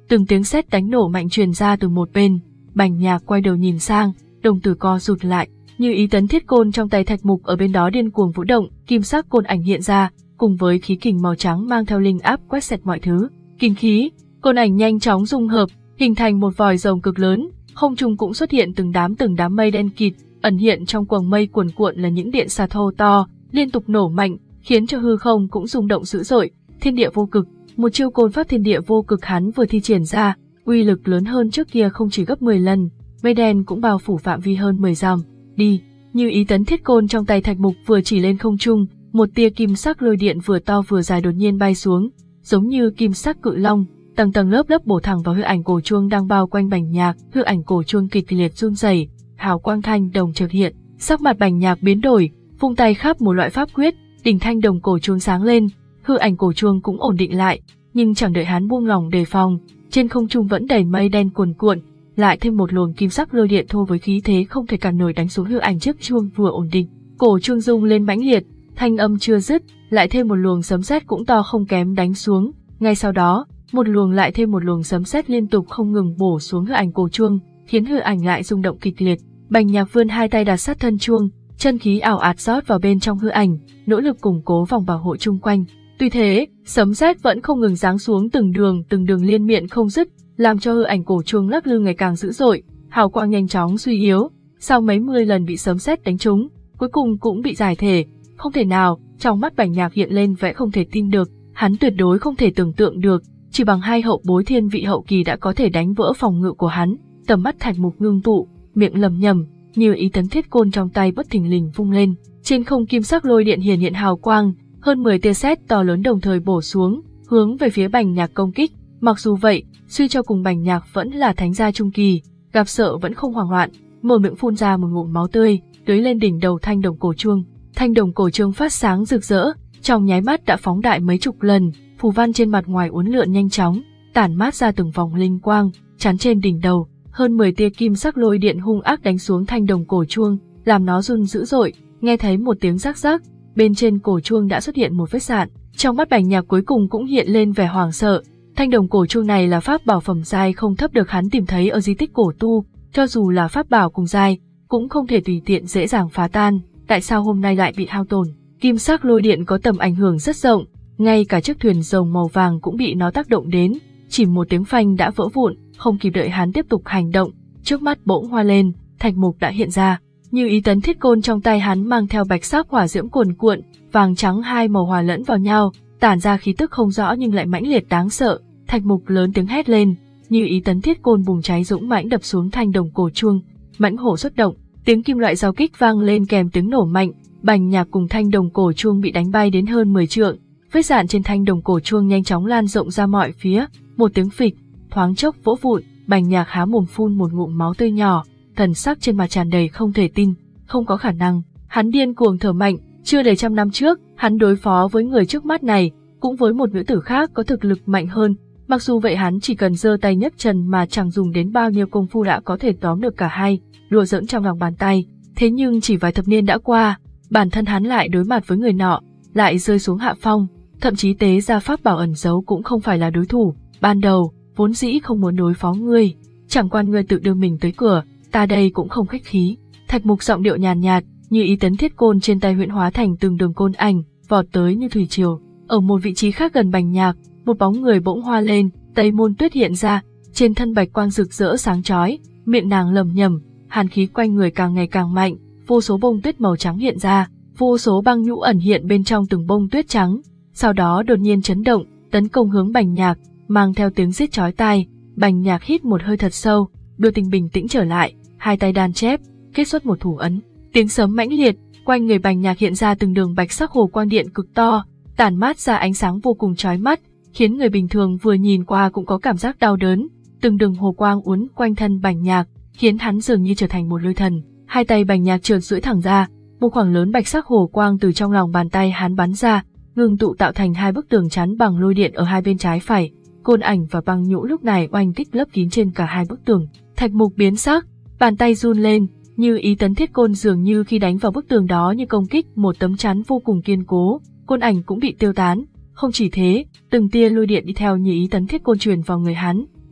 Speaker 1: từng tiếng sét đánh nổ mạnh truyền ra từ một bên. Bành Nhạc quay đầu nhìn sang, đồng tử co rụt lại, Như Ý tấn thiết côn trong tay Thạch Mục ở bên đó điên cuồng vũ động, kim sắc côn ảnh hiện ra, cùng với khí kình màu trắng mang theo linh áp quét sạch mọi thứ. Kinh khí, côn ảnh nhanh chóng dung hợp, hình thành một vòi rồng cực lớn, không trung cũng xuất hiện từng đám từng đám mây đen kịt, ẩn hiện trong quầng mây cuồn cuộn là những điện xà thô to, liên tục nổ mạnh, khiến cho hư không cũng rung động dữ dội. Thiên địa vô cực, một chiêu côn pháp thiên địa vô cực hắn vừa thi triển ra, uy lực lớn hơn trước kia không chỉ gấp mười lần, mây đen cũng bao phủ phạm vi hơn mười dặm. Đi, Như Ý tấn thiết côn trong tay Thạch Mục vừa chỉ lên không trung, một tia kim sắc lôi điện vừa to vừa dài đột nhiên bay xuống, giống như kim sắc cự long, tầng tầng lớp lớp bổ thẳng vào hư ảnh cổ chuông đang bao quanh Bành Nhạc. Hư ảnh cổ chuông kịch liệt run rẩy, hào quang thanh đồng chợt hiện, sắc mặt Bành Nhạc biến đổi, vung tay khắp một loại pháp quyết, đỉnh thanh đồng cổ chuông sáng lên, hư ảnh cổ chuông cũng ổn định lại, nhưng chẳng đợi hắn buông lòng đề phòng, trên không trung vẫn đầy mây đen cuồn cuộn, lại thêm một luồng kim sắc lôi điện thô với khí thế không thể cản nổi đánh xuống hư ảnh chiếc chuông vừa ổn định. Cổ chuông rung lên mãnh liệt, thanh âm chưa dứt, lại thêm một luồng sấm sét cũng to không kém đánh xuống, ngay sau đó, một luồng lại thêm một luồng sấm sét liên tục không ngừng bổ xuống hư ảnh cổ chuông, khiến hư ảnh lại rung động kịch liệt. Bành Nhạc vươn hai tay đặt sát thân chuông, chân khí ảo ạt rót vào bên trong hư ảnh, nỗ lực củng cố vòng bảo hộ chung quanh. Tuy thế, sấm sét vẫn không ngừng giáng xuống từng đường từng đường liên miệng không dứt, làm cho hư ảnh cổ chuông lắc lư ngày càng dữ dội, hào quang nhanh chóng suy yếu. Sau mấy mươi lần bị sấm sét đánh trúng, cuối cùng cũng bị giải thể. Không thể nào, trong mắt Bành Nhạc hiện lên vẻ không thể tin được, hắn tuyệt đối không thể tưởng tượng được, chỉ bằng hai hậu bối thiên vị hậu kỳ đã có thể đánh vỡ phòng ngự của hắn. Tầm mắt Thạch Mục ngưng tụ, miệng lẩm nhẩm, Như Ý tấn thiết côn trong tay bất thình lình vung lên, trên không kim sắc lôi điện hiển hiện hào quang, hơn mười tia sét to lớn đồng thời bổ xuống, hướng về phía Bành Nhạc công kích. Mặc dù vậy, suy cho cùng Bành Nhạc vẫn là thánh gia trung kỳ, gặp sợ vẫn không hoảng loạn, mở miệng phun ra một ngụm máu tươi, tưới lên đỉnh đầu thanh đồng cổ chuông. Thanh đồng cổ chuông phát sáng rực rỡ, trong nháy mắt đã phóng đại mấy chục lần, phù văn trên mặt ngoài uốn lượn nhanh chóng, tản mát ra từng vòng linh quang, chắn trên đỉnh đầu. Hơn mười tia kim sắc lôi điện hung ác đánh xuống thanh đồng cổ chuông, làm nó run dữ dội. Nghe thấy một tiếng rắc rắc, bên trên cổ chuông đã xuất hiện một vết sạn. Trong mắt Bành Nhạc cuối cùng cũng hiện lên vẻ hoảng sợ. Thanh đồng cổ chuông này là pháp bảo phẩm giai không thấp được hắn tìm thấy ở di tích cổ tu, cho dù là pháp bảo cùng giai, cũng không thể tùy tiện dễ dàng phá tan. Tại sao hôm nay lại bị hao tổn? Kim sắc lôi điện có tầm ảnh hưởng rất rộng, ngay cả chiếc thuyền rồng màu vàng cũng bị nó tác động đến, chỉ một tiếng phanh đã vỡ vụn. Không kịp đợi hắn tiếp tục hành động, trước mắt bỗng hoa lên, Thạch Mục đã hiện ra. Như Ý tấn thiết côn trong tay hắn mang theo bạch sắc hỏa diễm cuồn cuộn, vàng trắng hai màu hòa lẫn vào nhau, tản ra khí tức không rõ nhưng lại mãnh liệt đáng sợ. Thạch Mục lớn tiếng hét lên, Như Ý tấn thiết côn bùng cháy dũng mãnh đập xuống thanh đồng cổ chuông, mãnh hổ xuất động, tiếng kim loại giao kích vang lên kèm tiếng nổ mạnh. Bành Nhạc cùng thanh đồng cổ chuông bị đánh bay đến hơn mười trượng, vết rạn trên thanh đồng cổ chuông nhanh chóng lan rộng ra mọi phía, một tiếng phịch, thoáng chốc vỡ vụn. Bành Nhạc há mồm phun một ngụm máu tươi nhỏ, thần sắc trên mặt tràn đầy không thể tin, không có khả năng. Hắn điên cuồng thở mạnh, chưa đầy trăm năm trước, hắn đối phó với người trước mắt này, cũng với một nữ tử khác có thực lực mạnh hơn. Mặc dù vậy hắn chỉ cần giơ tay nhấc chân mà chẳng dùng đến bao nhiêu công phu đã có thể tóm được cả hai, đùa giỡn trong lòng bàn tay. Thế nhưng chỉ vài thập niên đã qua, bản thân hắn lại đối mặt với người nọ, lại rơi xuống hạ phong, thậm chí tế ra pháp bảo ẩn giấu cũng không phải là đối thủ. Ban đầu, vốn dĩ không muốn đối phó ngươi, chẳng quan ngươi tự đưa mình tới cửa, ta đây cũng không khách khí. Thạch Mục giọng điệu nhàn nhạt, Như Ý tấn thiết côn trên tay huyễn hóa thành từng đường côn ảnh, vọt tới như thủy triều. Ở một vị trí khác gần Bành Nhạc, một bóng người bỗng hoa lên, Tây Môn Tuyết hiện ra, trên thân bạch quang rực rỡ sáng chói, miệng nàng lẩm nhẩm, hàn khí quanh người càng ngày càng mạnh, vô số bông tuyết màu trắng hiện ra, vô số băng nhũ ẩn hiện bên trong từng bông tuyết trắng, sau đó đột nhiên chấn động, tấn công hướng Bành Nhạc, mang theo tiếng rít chói tai. Bành Nhạc hít một hơi thật sâu, đưa tình bình tĩnh trở lại, hai tay đan chép, kết xuất một thủ ấn. Tiếng sấm mãnh liệt, quanh người Bành Nhạc hiện ra từng đường bạch sắc hồ quang điện cực to, tản mát ra ánh sáng vô cùng chói mắt, khiến người bình thường vừa nhìn qua cũng có cảm giác đau đớn. Từng đường hồ quang uốn quanh thân Bành Nhạc, khiến hắn dường như trở thành một lôi thần. Hai tay Bành Nhạc trượt duỗi thẳng ra, một khoảng lớn bạch sắc hồ quang từ trong lòng bàn tay hắn bắn ra, ngưng tụ tạo thành hai bức tường chắn bằng lôi điện ở hai bên trái phải. Côn ảnh và băng nhũ lúc này oanh kích lấp kín trên cả hai bức tường. Thạch Mục biến sắc, bàn tay run lên, Như Ý tấn thiết côn dường như khi đánh vào bức tường đó như công kích một tấm chắn vô cùng kiên cố, côn ảnh cũng bị tiêu tán. Không chỉ thế, từng tia lôi điện đi theo Như Ý tấn thiết côn truyền vào người hắn,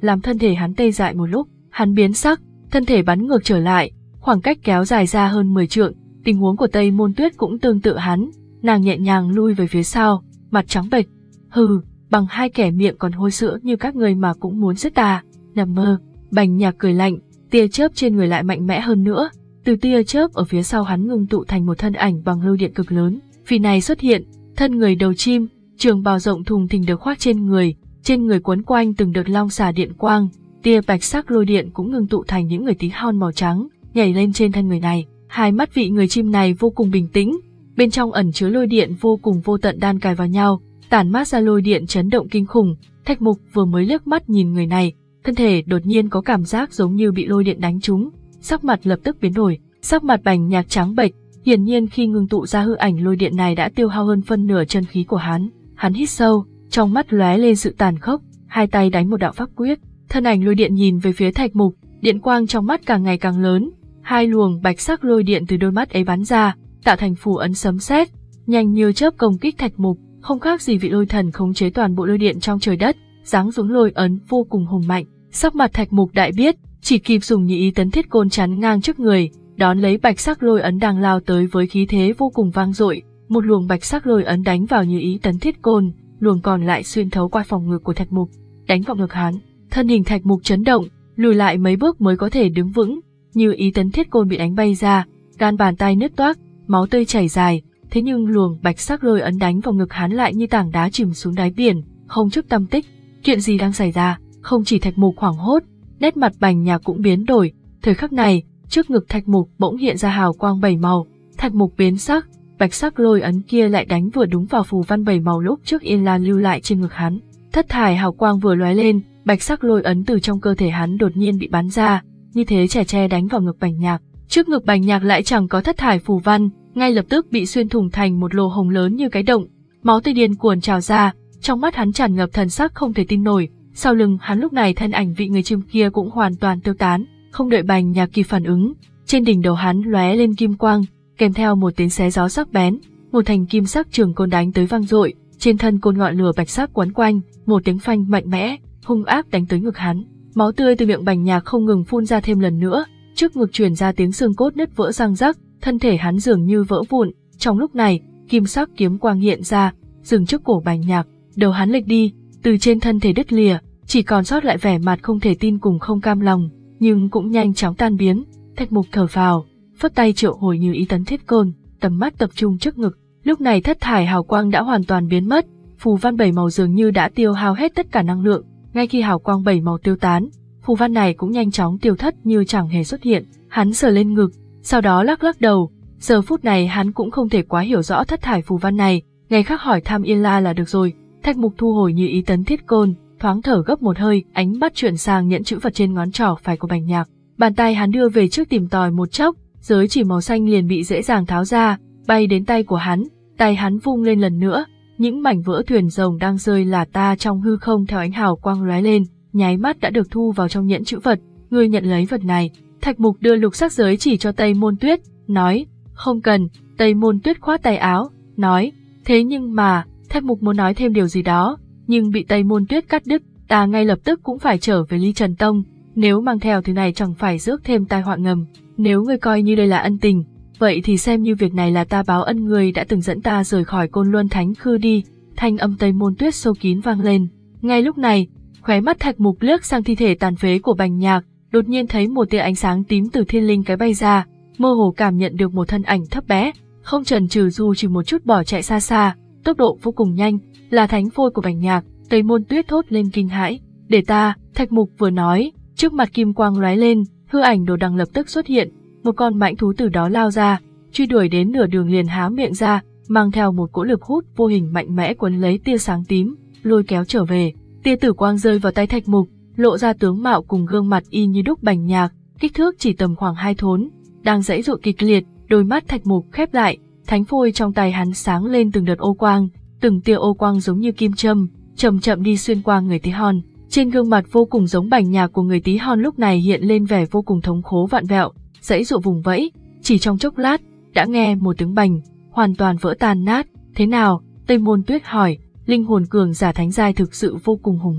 Speaker 1: làm thân thể hắn tê dại một lúc, hắn biến sắc, thân thể bắn ngược trở lại, khoảng cách kéo dài ra hơn mười trượng. Tình huống của Tây Môn Tuyết cũng tương tự hắn, nàng nhẹ nhàng lui về phía sau, mặt trắng bệch. Hừ, bằng hai kẻ miệng còn hôi sữa như các người mà cũng muốn giết ta, nằm mơ. Bành Nhạc cười lạnh, tia chớp trên người lại mạnh mẽ hơn nữa, từ tia chớp ở phía sau hắn ngưng tụ thành một thân ảnh bằng lưu điện cực lớn. Vì này xuất hiện, thân người đầu chim, trường bào rộng thùng thình được khoác trên người, trên người quấn quanh từng đợt long xà điện quang, tia bạch sắc lôi điện cũng ngưng tụ thành những người tí hon màu trắng, nhảy lên trên thân người này. Hai mắt vị người chim này vô cùng bình tĩnh, bên trong ẩn chứa lôi điện vô cùng vô tận đan cài vào nhau, tản mát ra lôi điện chấn động kinh khủng. Thạch Mục vừa mới liếc mắt nhìn người này, thân thể đột nhiên có cảm giác giống như bị lôi điện đánh trúng, sắc mặt lập tức biến đổi, sắc mặt Bành Nhạc trắng bệch, hiển nhiên khi ngưng tụ ra hư ảnh lôi điện này đã tiêu hao hơn phân nửa chân khí của hắn. Hắn hít sâu, trong mắt lóe lên sự tàn khốc, hai tay đánh một đạo pháp quyết, thân ảnh lôi điện nhìn về phía Thạch Mục, điện quang trong mắt càng ngày càng lớn, hai luồng bạch sắc lôi điện từ đôi mắt ấy bắn ra, tạo thành phù ấn sấm sét, nhanh như chớp công kích Thạch Mục, không khác gì vị lôi thần khống chế toàn bộ lôi điện trong trời đất, giáng xuống lôi ấn vô cùng hùng mạnh. Sắc mặt Thạch Mục đại biết, chỉ kịp dùng nhị ý tấn thiết côn chắn ngang trước người, đón lấy bạch sắc lôi ấn đang lao tới với khí thế vô cùng vang dội, một luồng bạch sắc lôi ấn đánh vào như ý tấn thiết côn, luồng còn lại xuyên thấu qua phòng ngực của Thạch Mục, đánh vào ngực hắn. Thân hình Thạch Mục chấn động, lùi lại mấy bước mới có thể đứng vững, như ý tấn thiết côn bị đánh bay ra, gan bàn tay nứt toác, máu tươi chảy dài, thế nhưng luồng bạch sắc lôi ấn đánh vào ngực hắn lại như tảng đá chìm xuống đáy biển, không chút tăm tích. Chuyện gì đang xảy ra? Không chỉ Thạch Mục hoảng hốt, nét mặt Bành Nhạc cũng biến đổi. Thời khắc này, trước ngực Thạch Mục bỗng hiện ra hào quang bảy màu. Thạch Mục biến sắc, bạch sắc lôi ấn kia lại đánh vừa đúng vào phù văn bảy màu lúc trước Yên Lan lưu lại trên ngực hắn. Thất thải hào quang vừa lóe lên, bạch sắc lôi ấn từ trong cơ thể hắn đột nhiên bị bắn ra, như thế chẻ che đánh vào ngực Bành Nhạc. Trước ngực Bành Nhạc lại chẳng có thất thải phù văn, ngay lập tức bị xuyên thủng thành một lỗ hổng lớn như cái động, máu tươi điên cuồng trào ra, trong mắt hắn tràn ngập thần sắc không thể tin nổi. Sau lưng hắn lúc này thân ảnh vị người chim kia cũng hoàn toàn tiêu tán, không đợi Bành Nhạc kịp phản ứng, trên đỉnh đầu hắn lóe lên kim quang, kèm theo một tiếng xé gió sắc bén, một thành kim sắc trường côn đánh tới vang dội, trên thân côn ngọn lửa bạch sắc quấn quanh, một tiếng phanh mạnh mẽ, hung ác đánh tới ngực hắn. Máu tươi từ miệng Bành Nhạc không ngừng phun ra thêm lần nữa, trước ngực truyền ra tiếng xương cốt nứt vỡ răng rắc, thân thể hắn dường như vỡ vụn. Trong lúc này, kim sắc kiếm quang hiện ra, dừng trước cổ Bành Nhạc, đầu hắn lệch đi, từ trên thân thể đứt lìa, chỉ còn sót lại vẻ mặt không thể tin cùng không cam lòng, nhưng cũng nhanh chóng tan biến. Thạch Mục thở phào, phất tay triệu hồi như ý tấn thiết côn, tầm mắt tập trung trước ngực. Lúc này thất thải hào quang đã hoàn toàn biến mất, phù văn bảy màu dường như đã tiêu hao hết tất cả năng lượng. Ngay khi hào quang bảy màu tiêu tán, phù văn này cũng nhanh chóng tiêu thất như chẳng hề xuất hiện. Hắn sờ lên ngực, sau đó lắc lắc đầu. Giờ phút này hắn cũng không thể quá hiểu rõ thất thải phù văn này, ngày khác hỏi thăm Yên La là được rồi. Thạch Mục thu hồi như ý tấn thiết côn, thoáng thở gấp một hơi, ánh mắt chuyển sang nhẫn chữ vật trên ngón trỏ phải của Bành Nhạc. Bàn tay hắn đưa về trước tìm tòi một chốc, giới chỉ màu xanh liền bị dễ dàng tháo ra, bay đến tay của hắn. Tay hắn vung lên lần nữa, những mảnh vỡ thuyền rồng đang rơi lả ta trong hư không theo ánh hào quang lóe lên, nháy mắt đã được thu vào trong nhẫn chữ vật. Ngươi nhận lấy vật này. Thạch Mục đưa lục sắc giới chỉ cho Tây Môn Tuyết, nói, không cần. Tây Môn Tuyết khoát tay áo, nói, thế nhưng mà, Thạch Mục muốn nói thêm điều gì đó, nhưng bị Tây Môn Tuyết cắt đứt. Ta ngay lập tức cũng phải trở về Ly Trần Tông, nếu mang theo thứ này chẳng phải rước thêm tai họa ngầm. Nếu ngươi coi như đây là ân tình, vậy thì xem như việc này là ta báo ân ngươi đã từng dẫn ta rời khỏi Côn Luân Thánh Khư đi. Thanh âm Tây Môn Tuyết sâu kín vang lên. Ngay lúc này, khóe mắt Thạch Mục liếc sang thi thể tàn phế của Bành Nhạc, đột nhiên thấy một tia ánh sáng tím từ thiên linh cái bay ra, mơ hồ cảm nhận được một thân ảnh thấp bé, không chần chừ dù chỉ một chút bỏ chạy xa xa, tốc độ vô cùng nhanh, là thánh phôi của Bành Nhạc. Tây Môn Tuyết thốt lên kinh hãi, để ta. Thạch Mục vừa nói, trước mặt kim quang lóe lên, hư ảnh đồ đằng lập tức xuất hiện, một con mãnh thú từ đó lao ra, truy đuổi đến nửa đường liền há miệng ra, mang theo một cỗ lực hút vô hình mạnh mẽ cuốn lấy tia sáng tím, lôi kéo trở về. Tia tử quang rơi vào tay Thạch Mục, lộ ra tướng mạo cùng gương mặt y như đúc Bành Nhạc, kích thước chỉ tầm khoảng hai thốn, đang giãy giụa kịch liệt. Đôi mắt Thạch Mục khép lại, thánh phôi trong tay hắn sáng lên từng đợt ô quang, từng tia ô quang giống như kim châm, chậm chậm đi xuyên qua người tí hon. Trên gương mặt vô cùng giống Bành Nhạc của người tí hon lúc này hiện lên vẻ vô cùng thống khổ vặn vẹo, giãy giụa vùng vẫy, chỉ trong chốc lát, đã nghe một tiếng bành, hoàn toàn vỡ tan nát. Thế nào? Tây Môn Tuyết hỏi. Linh hồn cường giả thánh giai thực sự vô cùng hùng mạnh,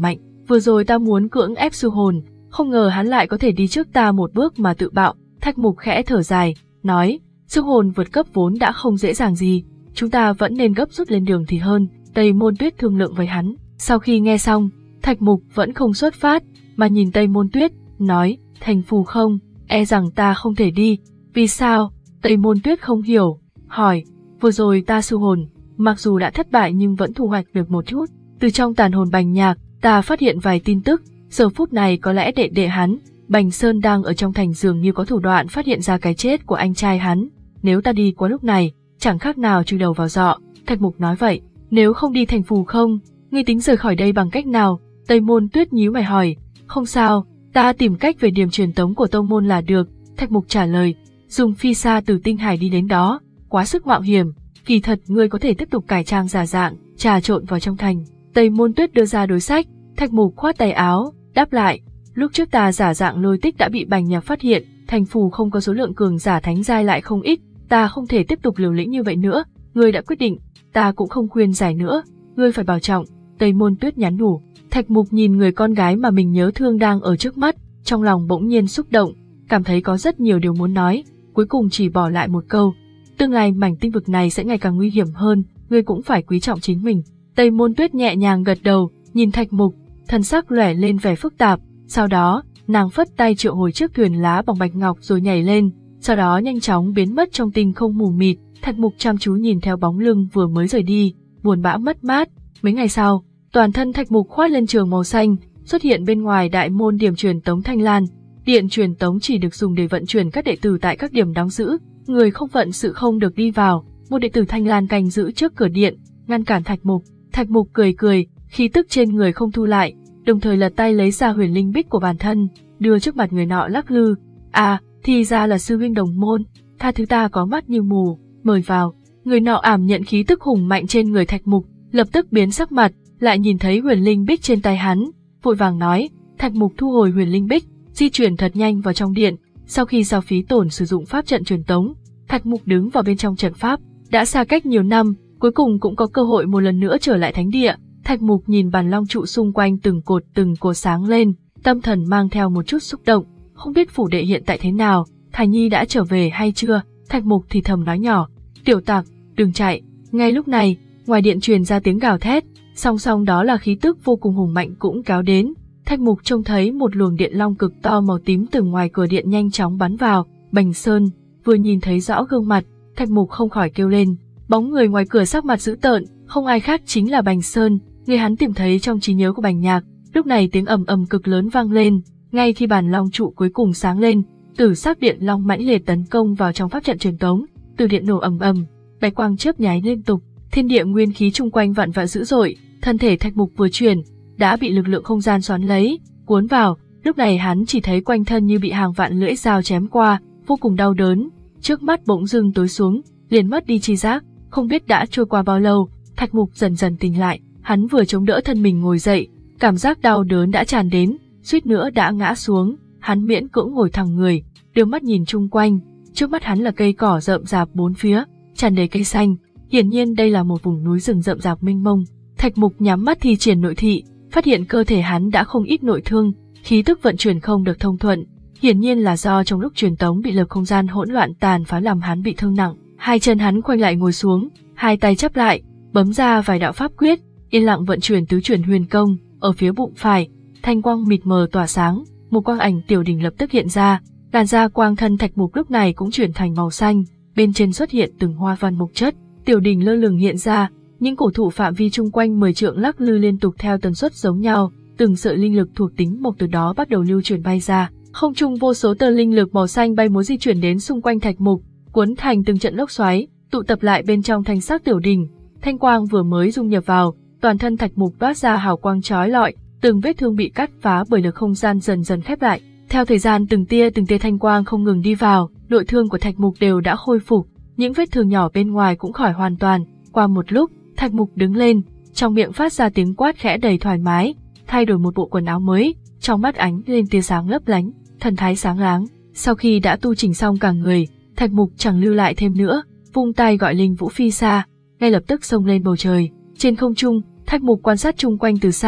Speaker 1: vừa rồi ta muốn cưỡng ép sư hồn, không ngờ hắn lại có thể đi trước ta một bước mà tự bạo. Thạch Mục khẽ thở dài, nói, sư hồn vượt cấp vốn đã không dễ dàng gì, chúng ta vẫn nên gấp rút lên đường thì hơn. Tây Môn Tuyết thương lượng với hắn. Sau khi nghe xong, Thạch Mục vẫn không xuất phát, mà nhìn Tây Môn Tuyết, nói, thành phù không, e rằng ta không thể đi. Vì sao? Tây Môn Tuyết không hiểu, hỏi, vừa rồi ta sư hồn, mặc dù đã thất bại nhưng vẫn thu hoạch được một chút. Từ trong tàn hồn Bành Nhạc, ta phát hiện vài tin tức, giờ phút này có lẽ đệ đệ hắn, Bành Sơn đang ở trong thành dường như có thủ đoạn phát hiện ra cái chết của anh trai hắn. Nếu ta đi qua lúc này, chẳng khác nào chui đầu vào giọ. Thạch Mục nói vậy, nếu không đi thành phù không, ngươi tính rời khỏi đây bằng cách nào? Tây Môn Tuyết nhíu mày hỏi, không sao, ta tìm cách về điểm truyền tống của tông môn là được. Thạch Mục trả lời, dùng phi xa từ tinh hải đi đến đó, quá sức mạo hiểm, kỳ thật ngươi có thể tiếp tục cải trang giả dạng, trà trộn vào trong thành. Tây Môn Tuyết đưa ra đối sách, Thạch Mục khoát tay áo, đáp lại, lúc trước ta giả dạng Lôi Tích đã bị Bành Nhạc phát hiện, thành phù không có số lượng cường giả thánh giai lại không ít, ta không thể tiếp tục liều lĩnh như vậy nữa, ngươi đã quyết định, ta cũng không khuyên giải nữa, ngươi phải bảo trọng. Tây Môn Tuyết nhắn nhủ. Thạch Mục nhìn người con gái mà mình nhớ thương đang ở trước mắt, trong lòng bỗng nhiên xúc động, cảm thấy có rất nhiều điều muốn nói, cuối cùng chỉ bỏ lại một câu, tương lai mảnh tinh vực này sẽ ngày càng nguy hiểm hơn, ngươi cũng phải quý trọng chính mình. Tây Môn Tuyết nhẹ nhàng gật đầu, nhìn Thạch Mục, thần sắc lóe lên vẻ phức tạp, sau đó, nàng phất tay triệu hồi chiếc thuyền lá bằng bạch ngọc rồi nhảy lên, sau đó nhanh chóng biến mất trong tinh không mù mịt. Thạch Mục chăm chú nhìn theo bóng lưng vừa mới rời đi, buồn bã mất mát. Mấy ngày sau, toàn thân Thạch Mục khoác lên trường màu xanh, xuất hiện bên ngoài đại môn điểm truyền tống Thanh Lan. Điện truyền tống chỉ được dùng để vận chuyển các đệ tử tại các điểm đóng giữ, người không phận sự không được đi vào. Một đệ tử Thanh Lan canh giữ trước cửa điện, ngăn cản Thạch Mục. Thạch Mục cười cười, khí tức trên người không thu lại, đồng thời lật tay lấy ra huyền linh bích của bản thân, đưa trước mặt người nọ lắc lư. À, thì ra là sư huynh đồng môn, tha thứ ta có mắt như mù, mời vào. Người nọ ảm nhận khí tức hùng mạnh trên người Thạch Mục, lập tức biến sắc mặt, lại nhìn thấy huyền linh bích trên tay hắn, vội vàng nói. Thạch Mục thu hồi huyền linh bích, di chuyển thật nhanh vào trong điện. Sau khi giao phí tổn sử dụng pháp trận truyền tống, Thạch Mục đứng vào bên trong trận pháp, đã xa cách nhiều năm, cuối cùng cũng có cơ hội một lần nữa trở lại thánh địa. Thạch Mục nhìn bàn long trụ xung quanh từng cột từng cột sáng lên, tâm thần mang theo một chút xúc động, không biết phủ đệ hiện tại thế nào, Thải Nhi đã trở về hay chưa? Thạch Mục thì thầm nói nhỏ, tiểu tặc, đừng chạy. Ngay lúc này, ngoài điện truyền ra tiếng gào thét, song song đó là khí tức vô cùng hùng mạnh cũng kéo đến. Thạch Mục trông thấy một luồng điện long cực to màu tím từ ngoài cửa điện nhanh chóng bắn vào. Bành Sơn vừa nhìn thấy rõ gương mặt, Thạch Mục không khỏi kêu lên. Bóng người ngoài cửa sắc mặt dữ tợn, không ai khác chính là Bành Sơn, người hắn tìm thấy trong trí nhớ của Bành Nhạc. Lúc này tiếng ầm ầm cực lớn vang lên, ngay khi bàn long trụ cuối cùng sáng lên, tử sắc điện long mãnh liệt tấn công vào trong pháp trận truyền tống, từ điện nổ ầm ầm, bạch quang chớp nháy liên tục, thiên địa nguyên khí chung quanh vặn vẹo dữ dội, thân thể Thạch Mục vừa chuyển, đã bị lực lượng không gian xoắn lấy, cuốn vào. Lúc này hắn chỉ thấy quanh thân như bị hàng vạn lưỡi dao chém qua, vô cùng đau đớn, trước mắt bỗng dưng tối xuống, liền mất đi tri giác. Không biết đã trôi qua bao lâu, Thạch Mục dần dần tỉnh lại, hắn vừa chống đỡ thân mình ngồi dậy, cảm giác đau đớn đã tràn đến, suýt nữa đã ngã xuống. Hắn miễn cưỡng ngồi thẳng người, đưa mắt nhìn chung quanh, trước mắt hắn là cây cỏ rậm rạp bốn phía, tràn đầy cây xanh, hiển nhiên đây là một vùng núi rừng rậm rạp mênh mông. Thạch Mục nhắm mắt thi triển nội thị, phát hiện cơ thể hắn đã không ít nội thương, khí tức vận chuyển không được thông thuận, hiển nhiên là do trong lúc truyền tống bị lực không gian hỗn loạn tàn phá làm hắn bị thương nặng. Hai chân hắn khoanh lại ngồi xuống, hai tay chắp lại, bấm ra vài đạo pháp quyết, yên lặng vận chuyển tứ chuyển huyền công. Ở phía bụng phải, thanh quang mịt mờ tỏa sáng, một quang ảnh tiểu đỉnh lập tức hiện ra, làn da quang thân Thạch Mục lúc này cũng chuyển thành màu xanh, bên trên xuất hiện từng hoa văn mộc chất, tiểu đỉnh lơ lửng hiện ra, những cổ thụ phạm vi chung quanh mười trượng lắc lư liên tục theo tần suất giống nhau, từng sợi linh lực thuộc tính mộc từ đó bắt đầu lưu chuyển bay ra, không trung vô số tờ linh lực màu xanh bay múa di chuyển đến xung quanh Thạch Mục, cuốn thành từng trận lốc xoáy, tụ tập lại bên trong thanh sắc tiểu đỉnh. Thanh quang vừa mới dung nhập vào, toàn thân Thạch Mục toát ra hào quang chói lọi, từng vết thương bị cắt phá bởi lực không gian dần dần khép lại. Theo thời gian từng tia từng tia thanh quang không ngừng đi vào, nội thương của Thạch Mục đều đã khôi phục, những vết thương nhỏ bên ngoài cũng khỏi hoàn toàn. Qua một lúc, Thạch Mục đứng lên, trong miệng phát ra tiếng quát khẽ đầy thoải mái, thay đổi một bộ quần áo mới, trong mắt ánh lên tia sáng lấp lánh, thần thái sáng láng. Sau khi đã tu chỉnh xong cả người, Thạch Mục chẳng lưu lại thêm nữa, vung tay gọi linh vũ phi xa, ngay lập tức xông lên bầu trời. Trên không trung, Thạch Mục quan sát chung quanh từ xa,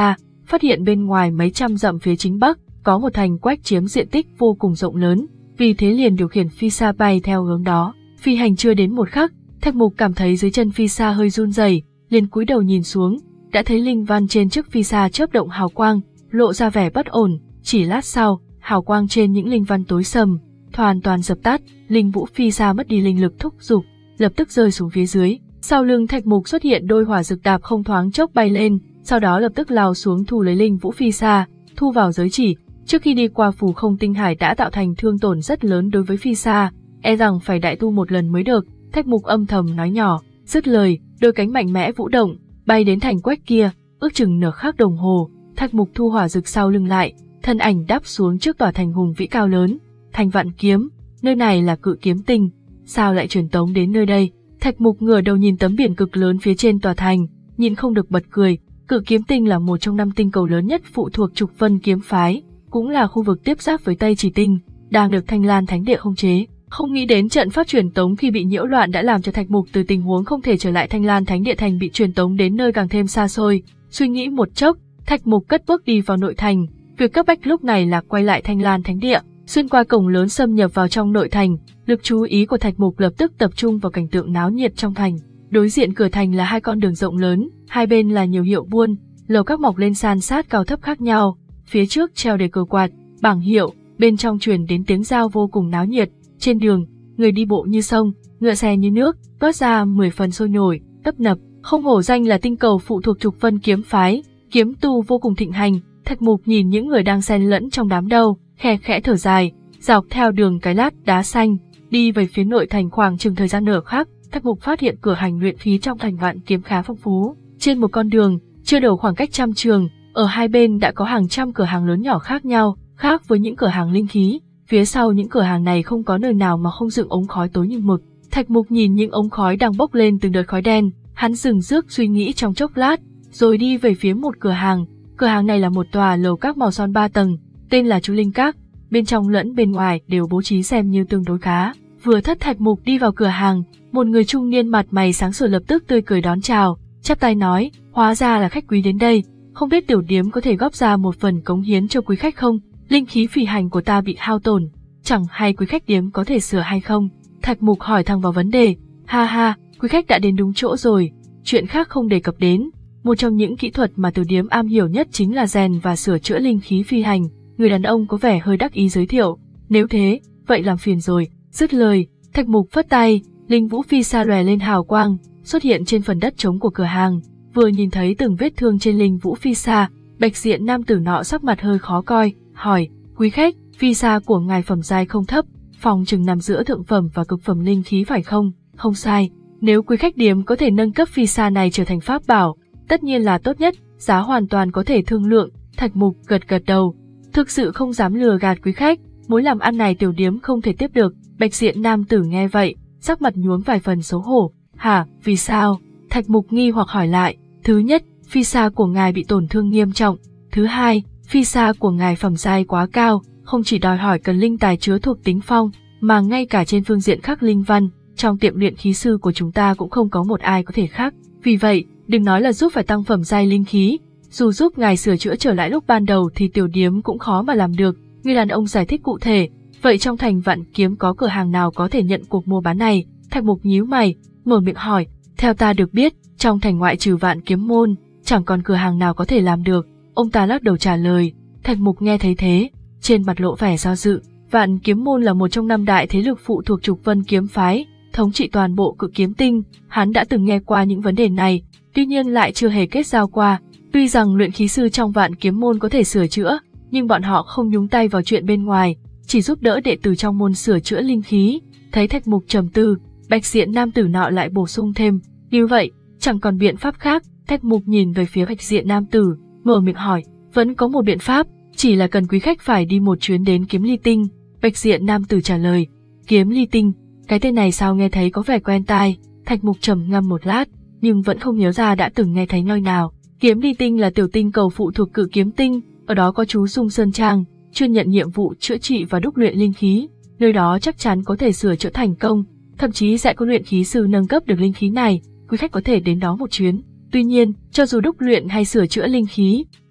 Speaker 1: phát hiện bên ngoài mấy trăm dặm phía chính bắc, có một thành quách chiếm diện tích vô cùng rộng lớn, vì thế liền điều khiển phi sa bay theo hướng đó. Phi hành chưa đến một khắc, Thạch Mục cảm thấy dưới chân phi sa hơi run rẩy, liền cúi đầu nhìn xuống, đã thấy linh văn trên chiếc phi sa chớp động hào quang, lộ ra vẻ bất ổn. Chỉ lát sau, hào quang trên những linh văn tối sầm, hoàn toàn dập tắt, linh vũ phi sa mất đi linh lực thúc giục, lập tức rơi xuống phía dưới. Sau lưng Thạch Mục xuất hiện đôi hỏa dực đạp không thoáng chốc bay lên, sau đó lập tức lao xuống thu lấy linh vũ phi sa, thu vào giới chỉ. Trước khi đi qua phù không tinh hải đã tạo thành thương tổn rất lớn đối với phi sa, e rằng phải đại tu một lần mới được. Thạch Mục âm thầm nói nhỏ, dứt lời, đôi cánh mạnh mẽ vũ động, bay đến thành quách kia, ước chừng nửa khắc đồng hồ, Thạch Mục thu hỏa dực sau lưng lại, thân ảnh đáp xuống trước tòa thành hùng vĩ cao lớn. Thành Vạn Kiếm, nơi này là Cự Kiếm Tinh, sao lại truyền tống đến nơi đây? Thạch Mục ngửa đầu nhìn tấm biển cực lớn phía trên tòa thành, nhìn không được bật cười. Cự Kiếm Tinh là một trong năm tinh cầu lớn nhất phụ thuộc Trục Vân kiếm phái, cũng là khu vực tiếp giáp với Tây Chỉ Tinh, đang được Thanh Lan Thánh Địa khống chế. Không nghĩ đến trận pháp truyền tống khi bị nhiễu loạn đã làm cho Thạch Mục từ tình huống không thể trở lại Thanh Lan Thánh Địa thành bị truyền tống đến nơi càng thêm xa xôi. Suy nghĩ một chốc, Thạch Mục cất bước đi vào nội thành. Việc cấp bách lúc này là quay lại Thanh Lan Thánh Địa, xuyên qua cổng lớn xâm nhập vào trong nội thành. Lực chú ý của Thạch Mục lập tức tập trung vào cảnh tượng náo nhiệt trong thành. Đối diện cửa thành là hai con đường rộng lớn, hai bên là nhiều hiệu buôn, lầu các mọc lên san sát cao thấp khác nhau. Phía trước treo đầy cờ quạt, bảng hiệu, bên trong truyền đến tiếng giao vô cùng náo nhiệt. Trên đường, người đi bộ như sông, ngựa xe như nước, toát ra mười phần sôi nổi, tấp nập. Không hổ danh là tinh cầu phụ thuộc Trục Vân kiếm phái, kiếm tu vô cùng thịnh hành. Thạch Mục nhìn những người đang xen lẫn trong đám đông, khẽ khẽ thở dài, dọc theo đường cái lát đá xanh, đi về phía nội thành. Khoảng chừng thời gian nửa khắc, Thạch Mục phát hiện cửa hàng luyện khí trong thành Vạn Kiếm khá phong phú. Trên một con đường, chưa đủ khoảng cách trăm trường, ở hai bên đã có hàng trăm cửa hàng lớn nhỏ khác nhau, khác với những cửa hàng linh khí. Phía sau những cửa hàng này không có nơi nào mà không dựng ống khói tối như mực. Thạch Mục nhìn những ống khói đang bốc lên từng đợt khói đen, hắn dừng rước suy nghĩ trong chốc lát, rồi đi về phía một cửa hàng. Cửa hàng này là một tòa lầu các màu son ba tầng, tên là Chú Linh Các, bên trong lẫn bên ngoài đều bố trí xem như tương đối khá. Vừa thất Thạch Mục đi vào cửa hàng, một người trung niên mặt mày sáng sủa lập tức tươi cười đón chào, chắp tay nói, hóa ra là khách quý đến đây, không biết tiểu điếm có thể góp ra một phần cống hiến cho quý khách không? Linh khí phi hành của ta bị hao tổn, chẳng hay quý khách điếm có thể sửa hay không? Thạch Mục hỏi thẳng vào vấn đề, ha ha, quý khách đã đến đúng chỗ rồi, chuyện khác không đề cập đến. Một trong những kỹ thuật mà tiểu điếm am hiểu nhất chính là rèn và sửa chữa linh khí phi hành. Người đàn ông có vẻ hơi đắc ý giới thiệu, nếu thế, vậy làm phiền rồi. Dứt lời, Thạch Mục phất tay, linh vũ phi sa lòe lên hào quang, xuất hiện trên phần đất trống của cửa hàng. Vừa nhìn thấy từng vết thương trên linh vũ phi sa, bạch diện nam tử nọ sắc mặt hơi khó coi, hỏi, quý khách, phi sa của ngài phẩm giai không thấp, phòng chừng nằm giữa thượng phẩm và cực phẩm linh khí phải không? Không sai, nếu quý khách điếm có thể nâng cấp phi sa này trở thành pháp bảo, tất nhiên là tốt nhất, giá hoàn toàn có thể thương lượng. Thạch Mục gật gật đầu, thực sự không dám lừa gạt quý khách, mối làm ăn này tiểu điếm không thể tiếp được. Bạch diện nam tử nghe vậy, sắc mặt nhuốm vài phần xấu hổ, hả, vì sao? Thạch Mục nghi hoặc hỏi lại, thứ nhất, phi sa của ngài bị tổn thương nghiêm trọng, thứ hai, phi sa của ngài phẩm giai quá cao, không chỉ đòi hỏi cần linh tài chứa thuộc tính phong, mà ngay cả trên phương diện khắc linh văn, trong tiệm luyện khí sư của chúng ta cũng không có một ai có thể khắc. Vì vậy, đừng nói là giúp phải tăng phẩm giai linh khí, dù giúp ngài sửa chữa trở lại lúc ban đầu thì tiểu điếm cũng khó mà làm được. Người đàn ông giải thích cụ thể, vậy trong thành Vạn Kiếm có cửa hàng nào có thể nhận cuộc mua bán này? Thạch Mục nhíu mày, mở miệng hỏi, theo ta được biết, trong thành ngoại trừ Vạn Kiếm môn, chẳng còn cửa hàng nào có thể làm được. Ông ta lắc đầu trả lời. Thạch Mục nghe thấy thế, trên mặt lộ vẻ do dự. Vạn Kiếm môn là một trong năm đại thế lực phụ thuộc Trục Vân kiếm phái, thống trị toàn bộ Cự Kiếm Tinh. Hắn đã từng nghe qua những vấn đề này, tuy nhiên lại chưa hề kết giao qua. Tuy rằng luyện khí sư trong Vạn Kiếm môn có thể sửa chữa, nhưng bọn họ không nhúng tay vào chuyện bên ngoài, chỉ giúp đỡ đệ tử trong môn sửa chữa linh khí. Thấy Thạch Mục trầm tư, bạch diện nam tử nọ lại bổ sung thêm, như vậy, chẳng còn biện pháp khác. Thạch Mục nhìn về phía bạch diện nam tử, mở miệng hỏi, vẫn có một biện pháp, chỉ là cần quý khách phải đi một chuyến đến Kiếm Ly Tinh. Bạch diện nam tử trả lời, Kiếm Ly Tinh, cái tên này sao nghe thấy có vẻ quen tai. Thạch Mục trầm ngâm một lát, nhưng vẫn không nhớ ra đã từng nghe thấy nơi nào. Kiếm Ly Tinh là tiểu tinh cầu phụ thuộc Cự Kiếm Tinh, ở đó có chú Dung Sơn Trang, chuyên nhận nhiệm vụ chữa trị và đúc luyện linh khí. Nơi đó chắc chắn có thể sửa chữa thành công, thậm chí sẽ có luyện khí sư nâng cấp được linh khí này, quý khách có thể đến đó một chuyến. Tuy nhiên, cho dù đúc luyện hay sửa chữa linh khí,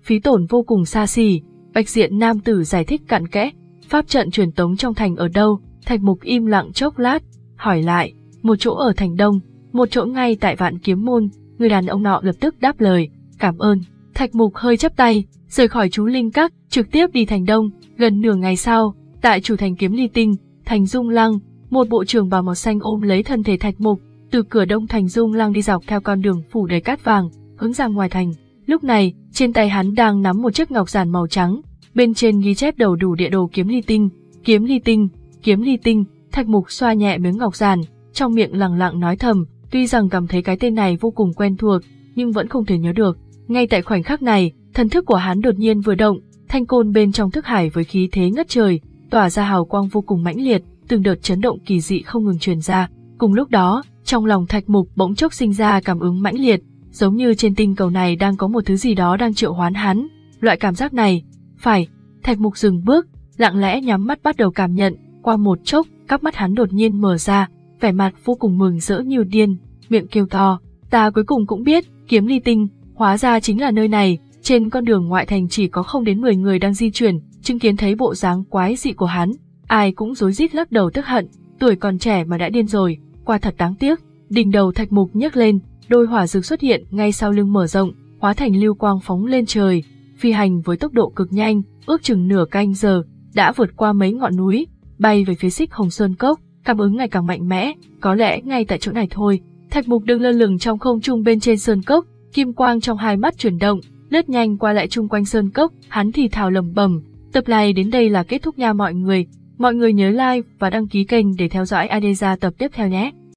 Speaker 1: phí tổn vô cùng xa xỉ. Bạch diện nam tử giải thích cặn kẽ, pháp trận truyền tống trong thành ở đâu? Thạch Mục im lặng chốc lát, hỏi lại, một chỗ ở thành Đông, một chỗ ngay tại Vạn Kiếm Môn. Người đàn ông nọ lập tức đáp lời, cảm ơn. Thạch Mục hơi chắp tay, rời khỏi chú linh các, trực tiếp đi thành Đông. Gần nửa ngày sau, tại chủ thành Kiếm Ly Tinh, thành Dung Lăng, một bộ trưởng bào màu xanh ôm lấy thân thể Thạch Mục, từ cửa đông thành Dung Lăng đi dọc theo con đường phủ đầy cát vàng, hướng ra ngoài thành. Lúc này, trên tay hắn đang nắm một chiếc ngọc giản màu trắng, bên trên ghi chép đầu đủ địa đồ Kiếm Ly Tinh, Kiếm Ly Tinh, Kiếm Ly Tinh. Thạch Mục xoa nhẹ miếng ngọc giản, trong miệng lẳng lặng nói thầm, tuy rằng cảm thấy cái tên này vô cùng quen thuộc, nhưng vẫn không thể nhớ được. Ngay tại khoảnh khắc này, thần thức của hắn đột nhiên vừa động, thanh côn bên trong thức hải với khí thế ngất trời, tỏa ra hào quang vô cùng mãnh liệt, từng đợt chấn động kỳ dị không ngừng truyền ra. Cùng lúc đó, trong lòng Thạch Mục bỗng chốc sinh ra cảm ứng mãnh liệt, giống như trên tinh cầu này đang có một thứ gì đó đang triệu hoán hắn. Loại cảm giác này, phải. Thạch Mục dừng bước, lặng lẽ nhắm mắt bắt đầu cảm nhận. Qua một chốc, cặp mắt hắn đột nhiên mở ra, vẻ mặt vô cùng mừng rỡ như điên, miệng kêu to, ta cuối cùng cũng biết, Kiếm Ly Tinh, hóa ra chính là nơi này. Trên con đường ngoại thành chỉ có không đến mười người đang di chuyển, chứng kiến thấy bộ dáng quái dị của hắn, ai cũng rối rít lắc đầu tức hận, tuổi còn trẻ mà đã điên rồi, quả thật đáng tiếc. Đỉnh đầu Thạch Mục nhấc lên, đôi hỏa dược xuất hiện ngay sau lưng mở rộng, hóa thành lưu quang phóng lên trời, phi hành với tốc độ cực nhanh, ước chừng nửa canh giờ, đã vượt qua mấy ngọn núi, bay về phía Xích Hồng Sơn Cốc. Cảm ứng ngày càng mạnh mẽ, có lẽ ngay tại chỗ này thôi. Thạch Mục đứng lơ lửng trong không trung bên trên sơn cốc, kim quang trong hai mắt chuyển động, lướt nhanh qua lại chung quanh sơn cốc, hắn thì thào lẩm bẩm, tập này đến đây là kết thúc nha mọi người. Mọi người nhớ like và đăng ký kênh để theo dõi Adeza tập tiếp theo nhé.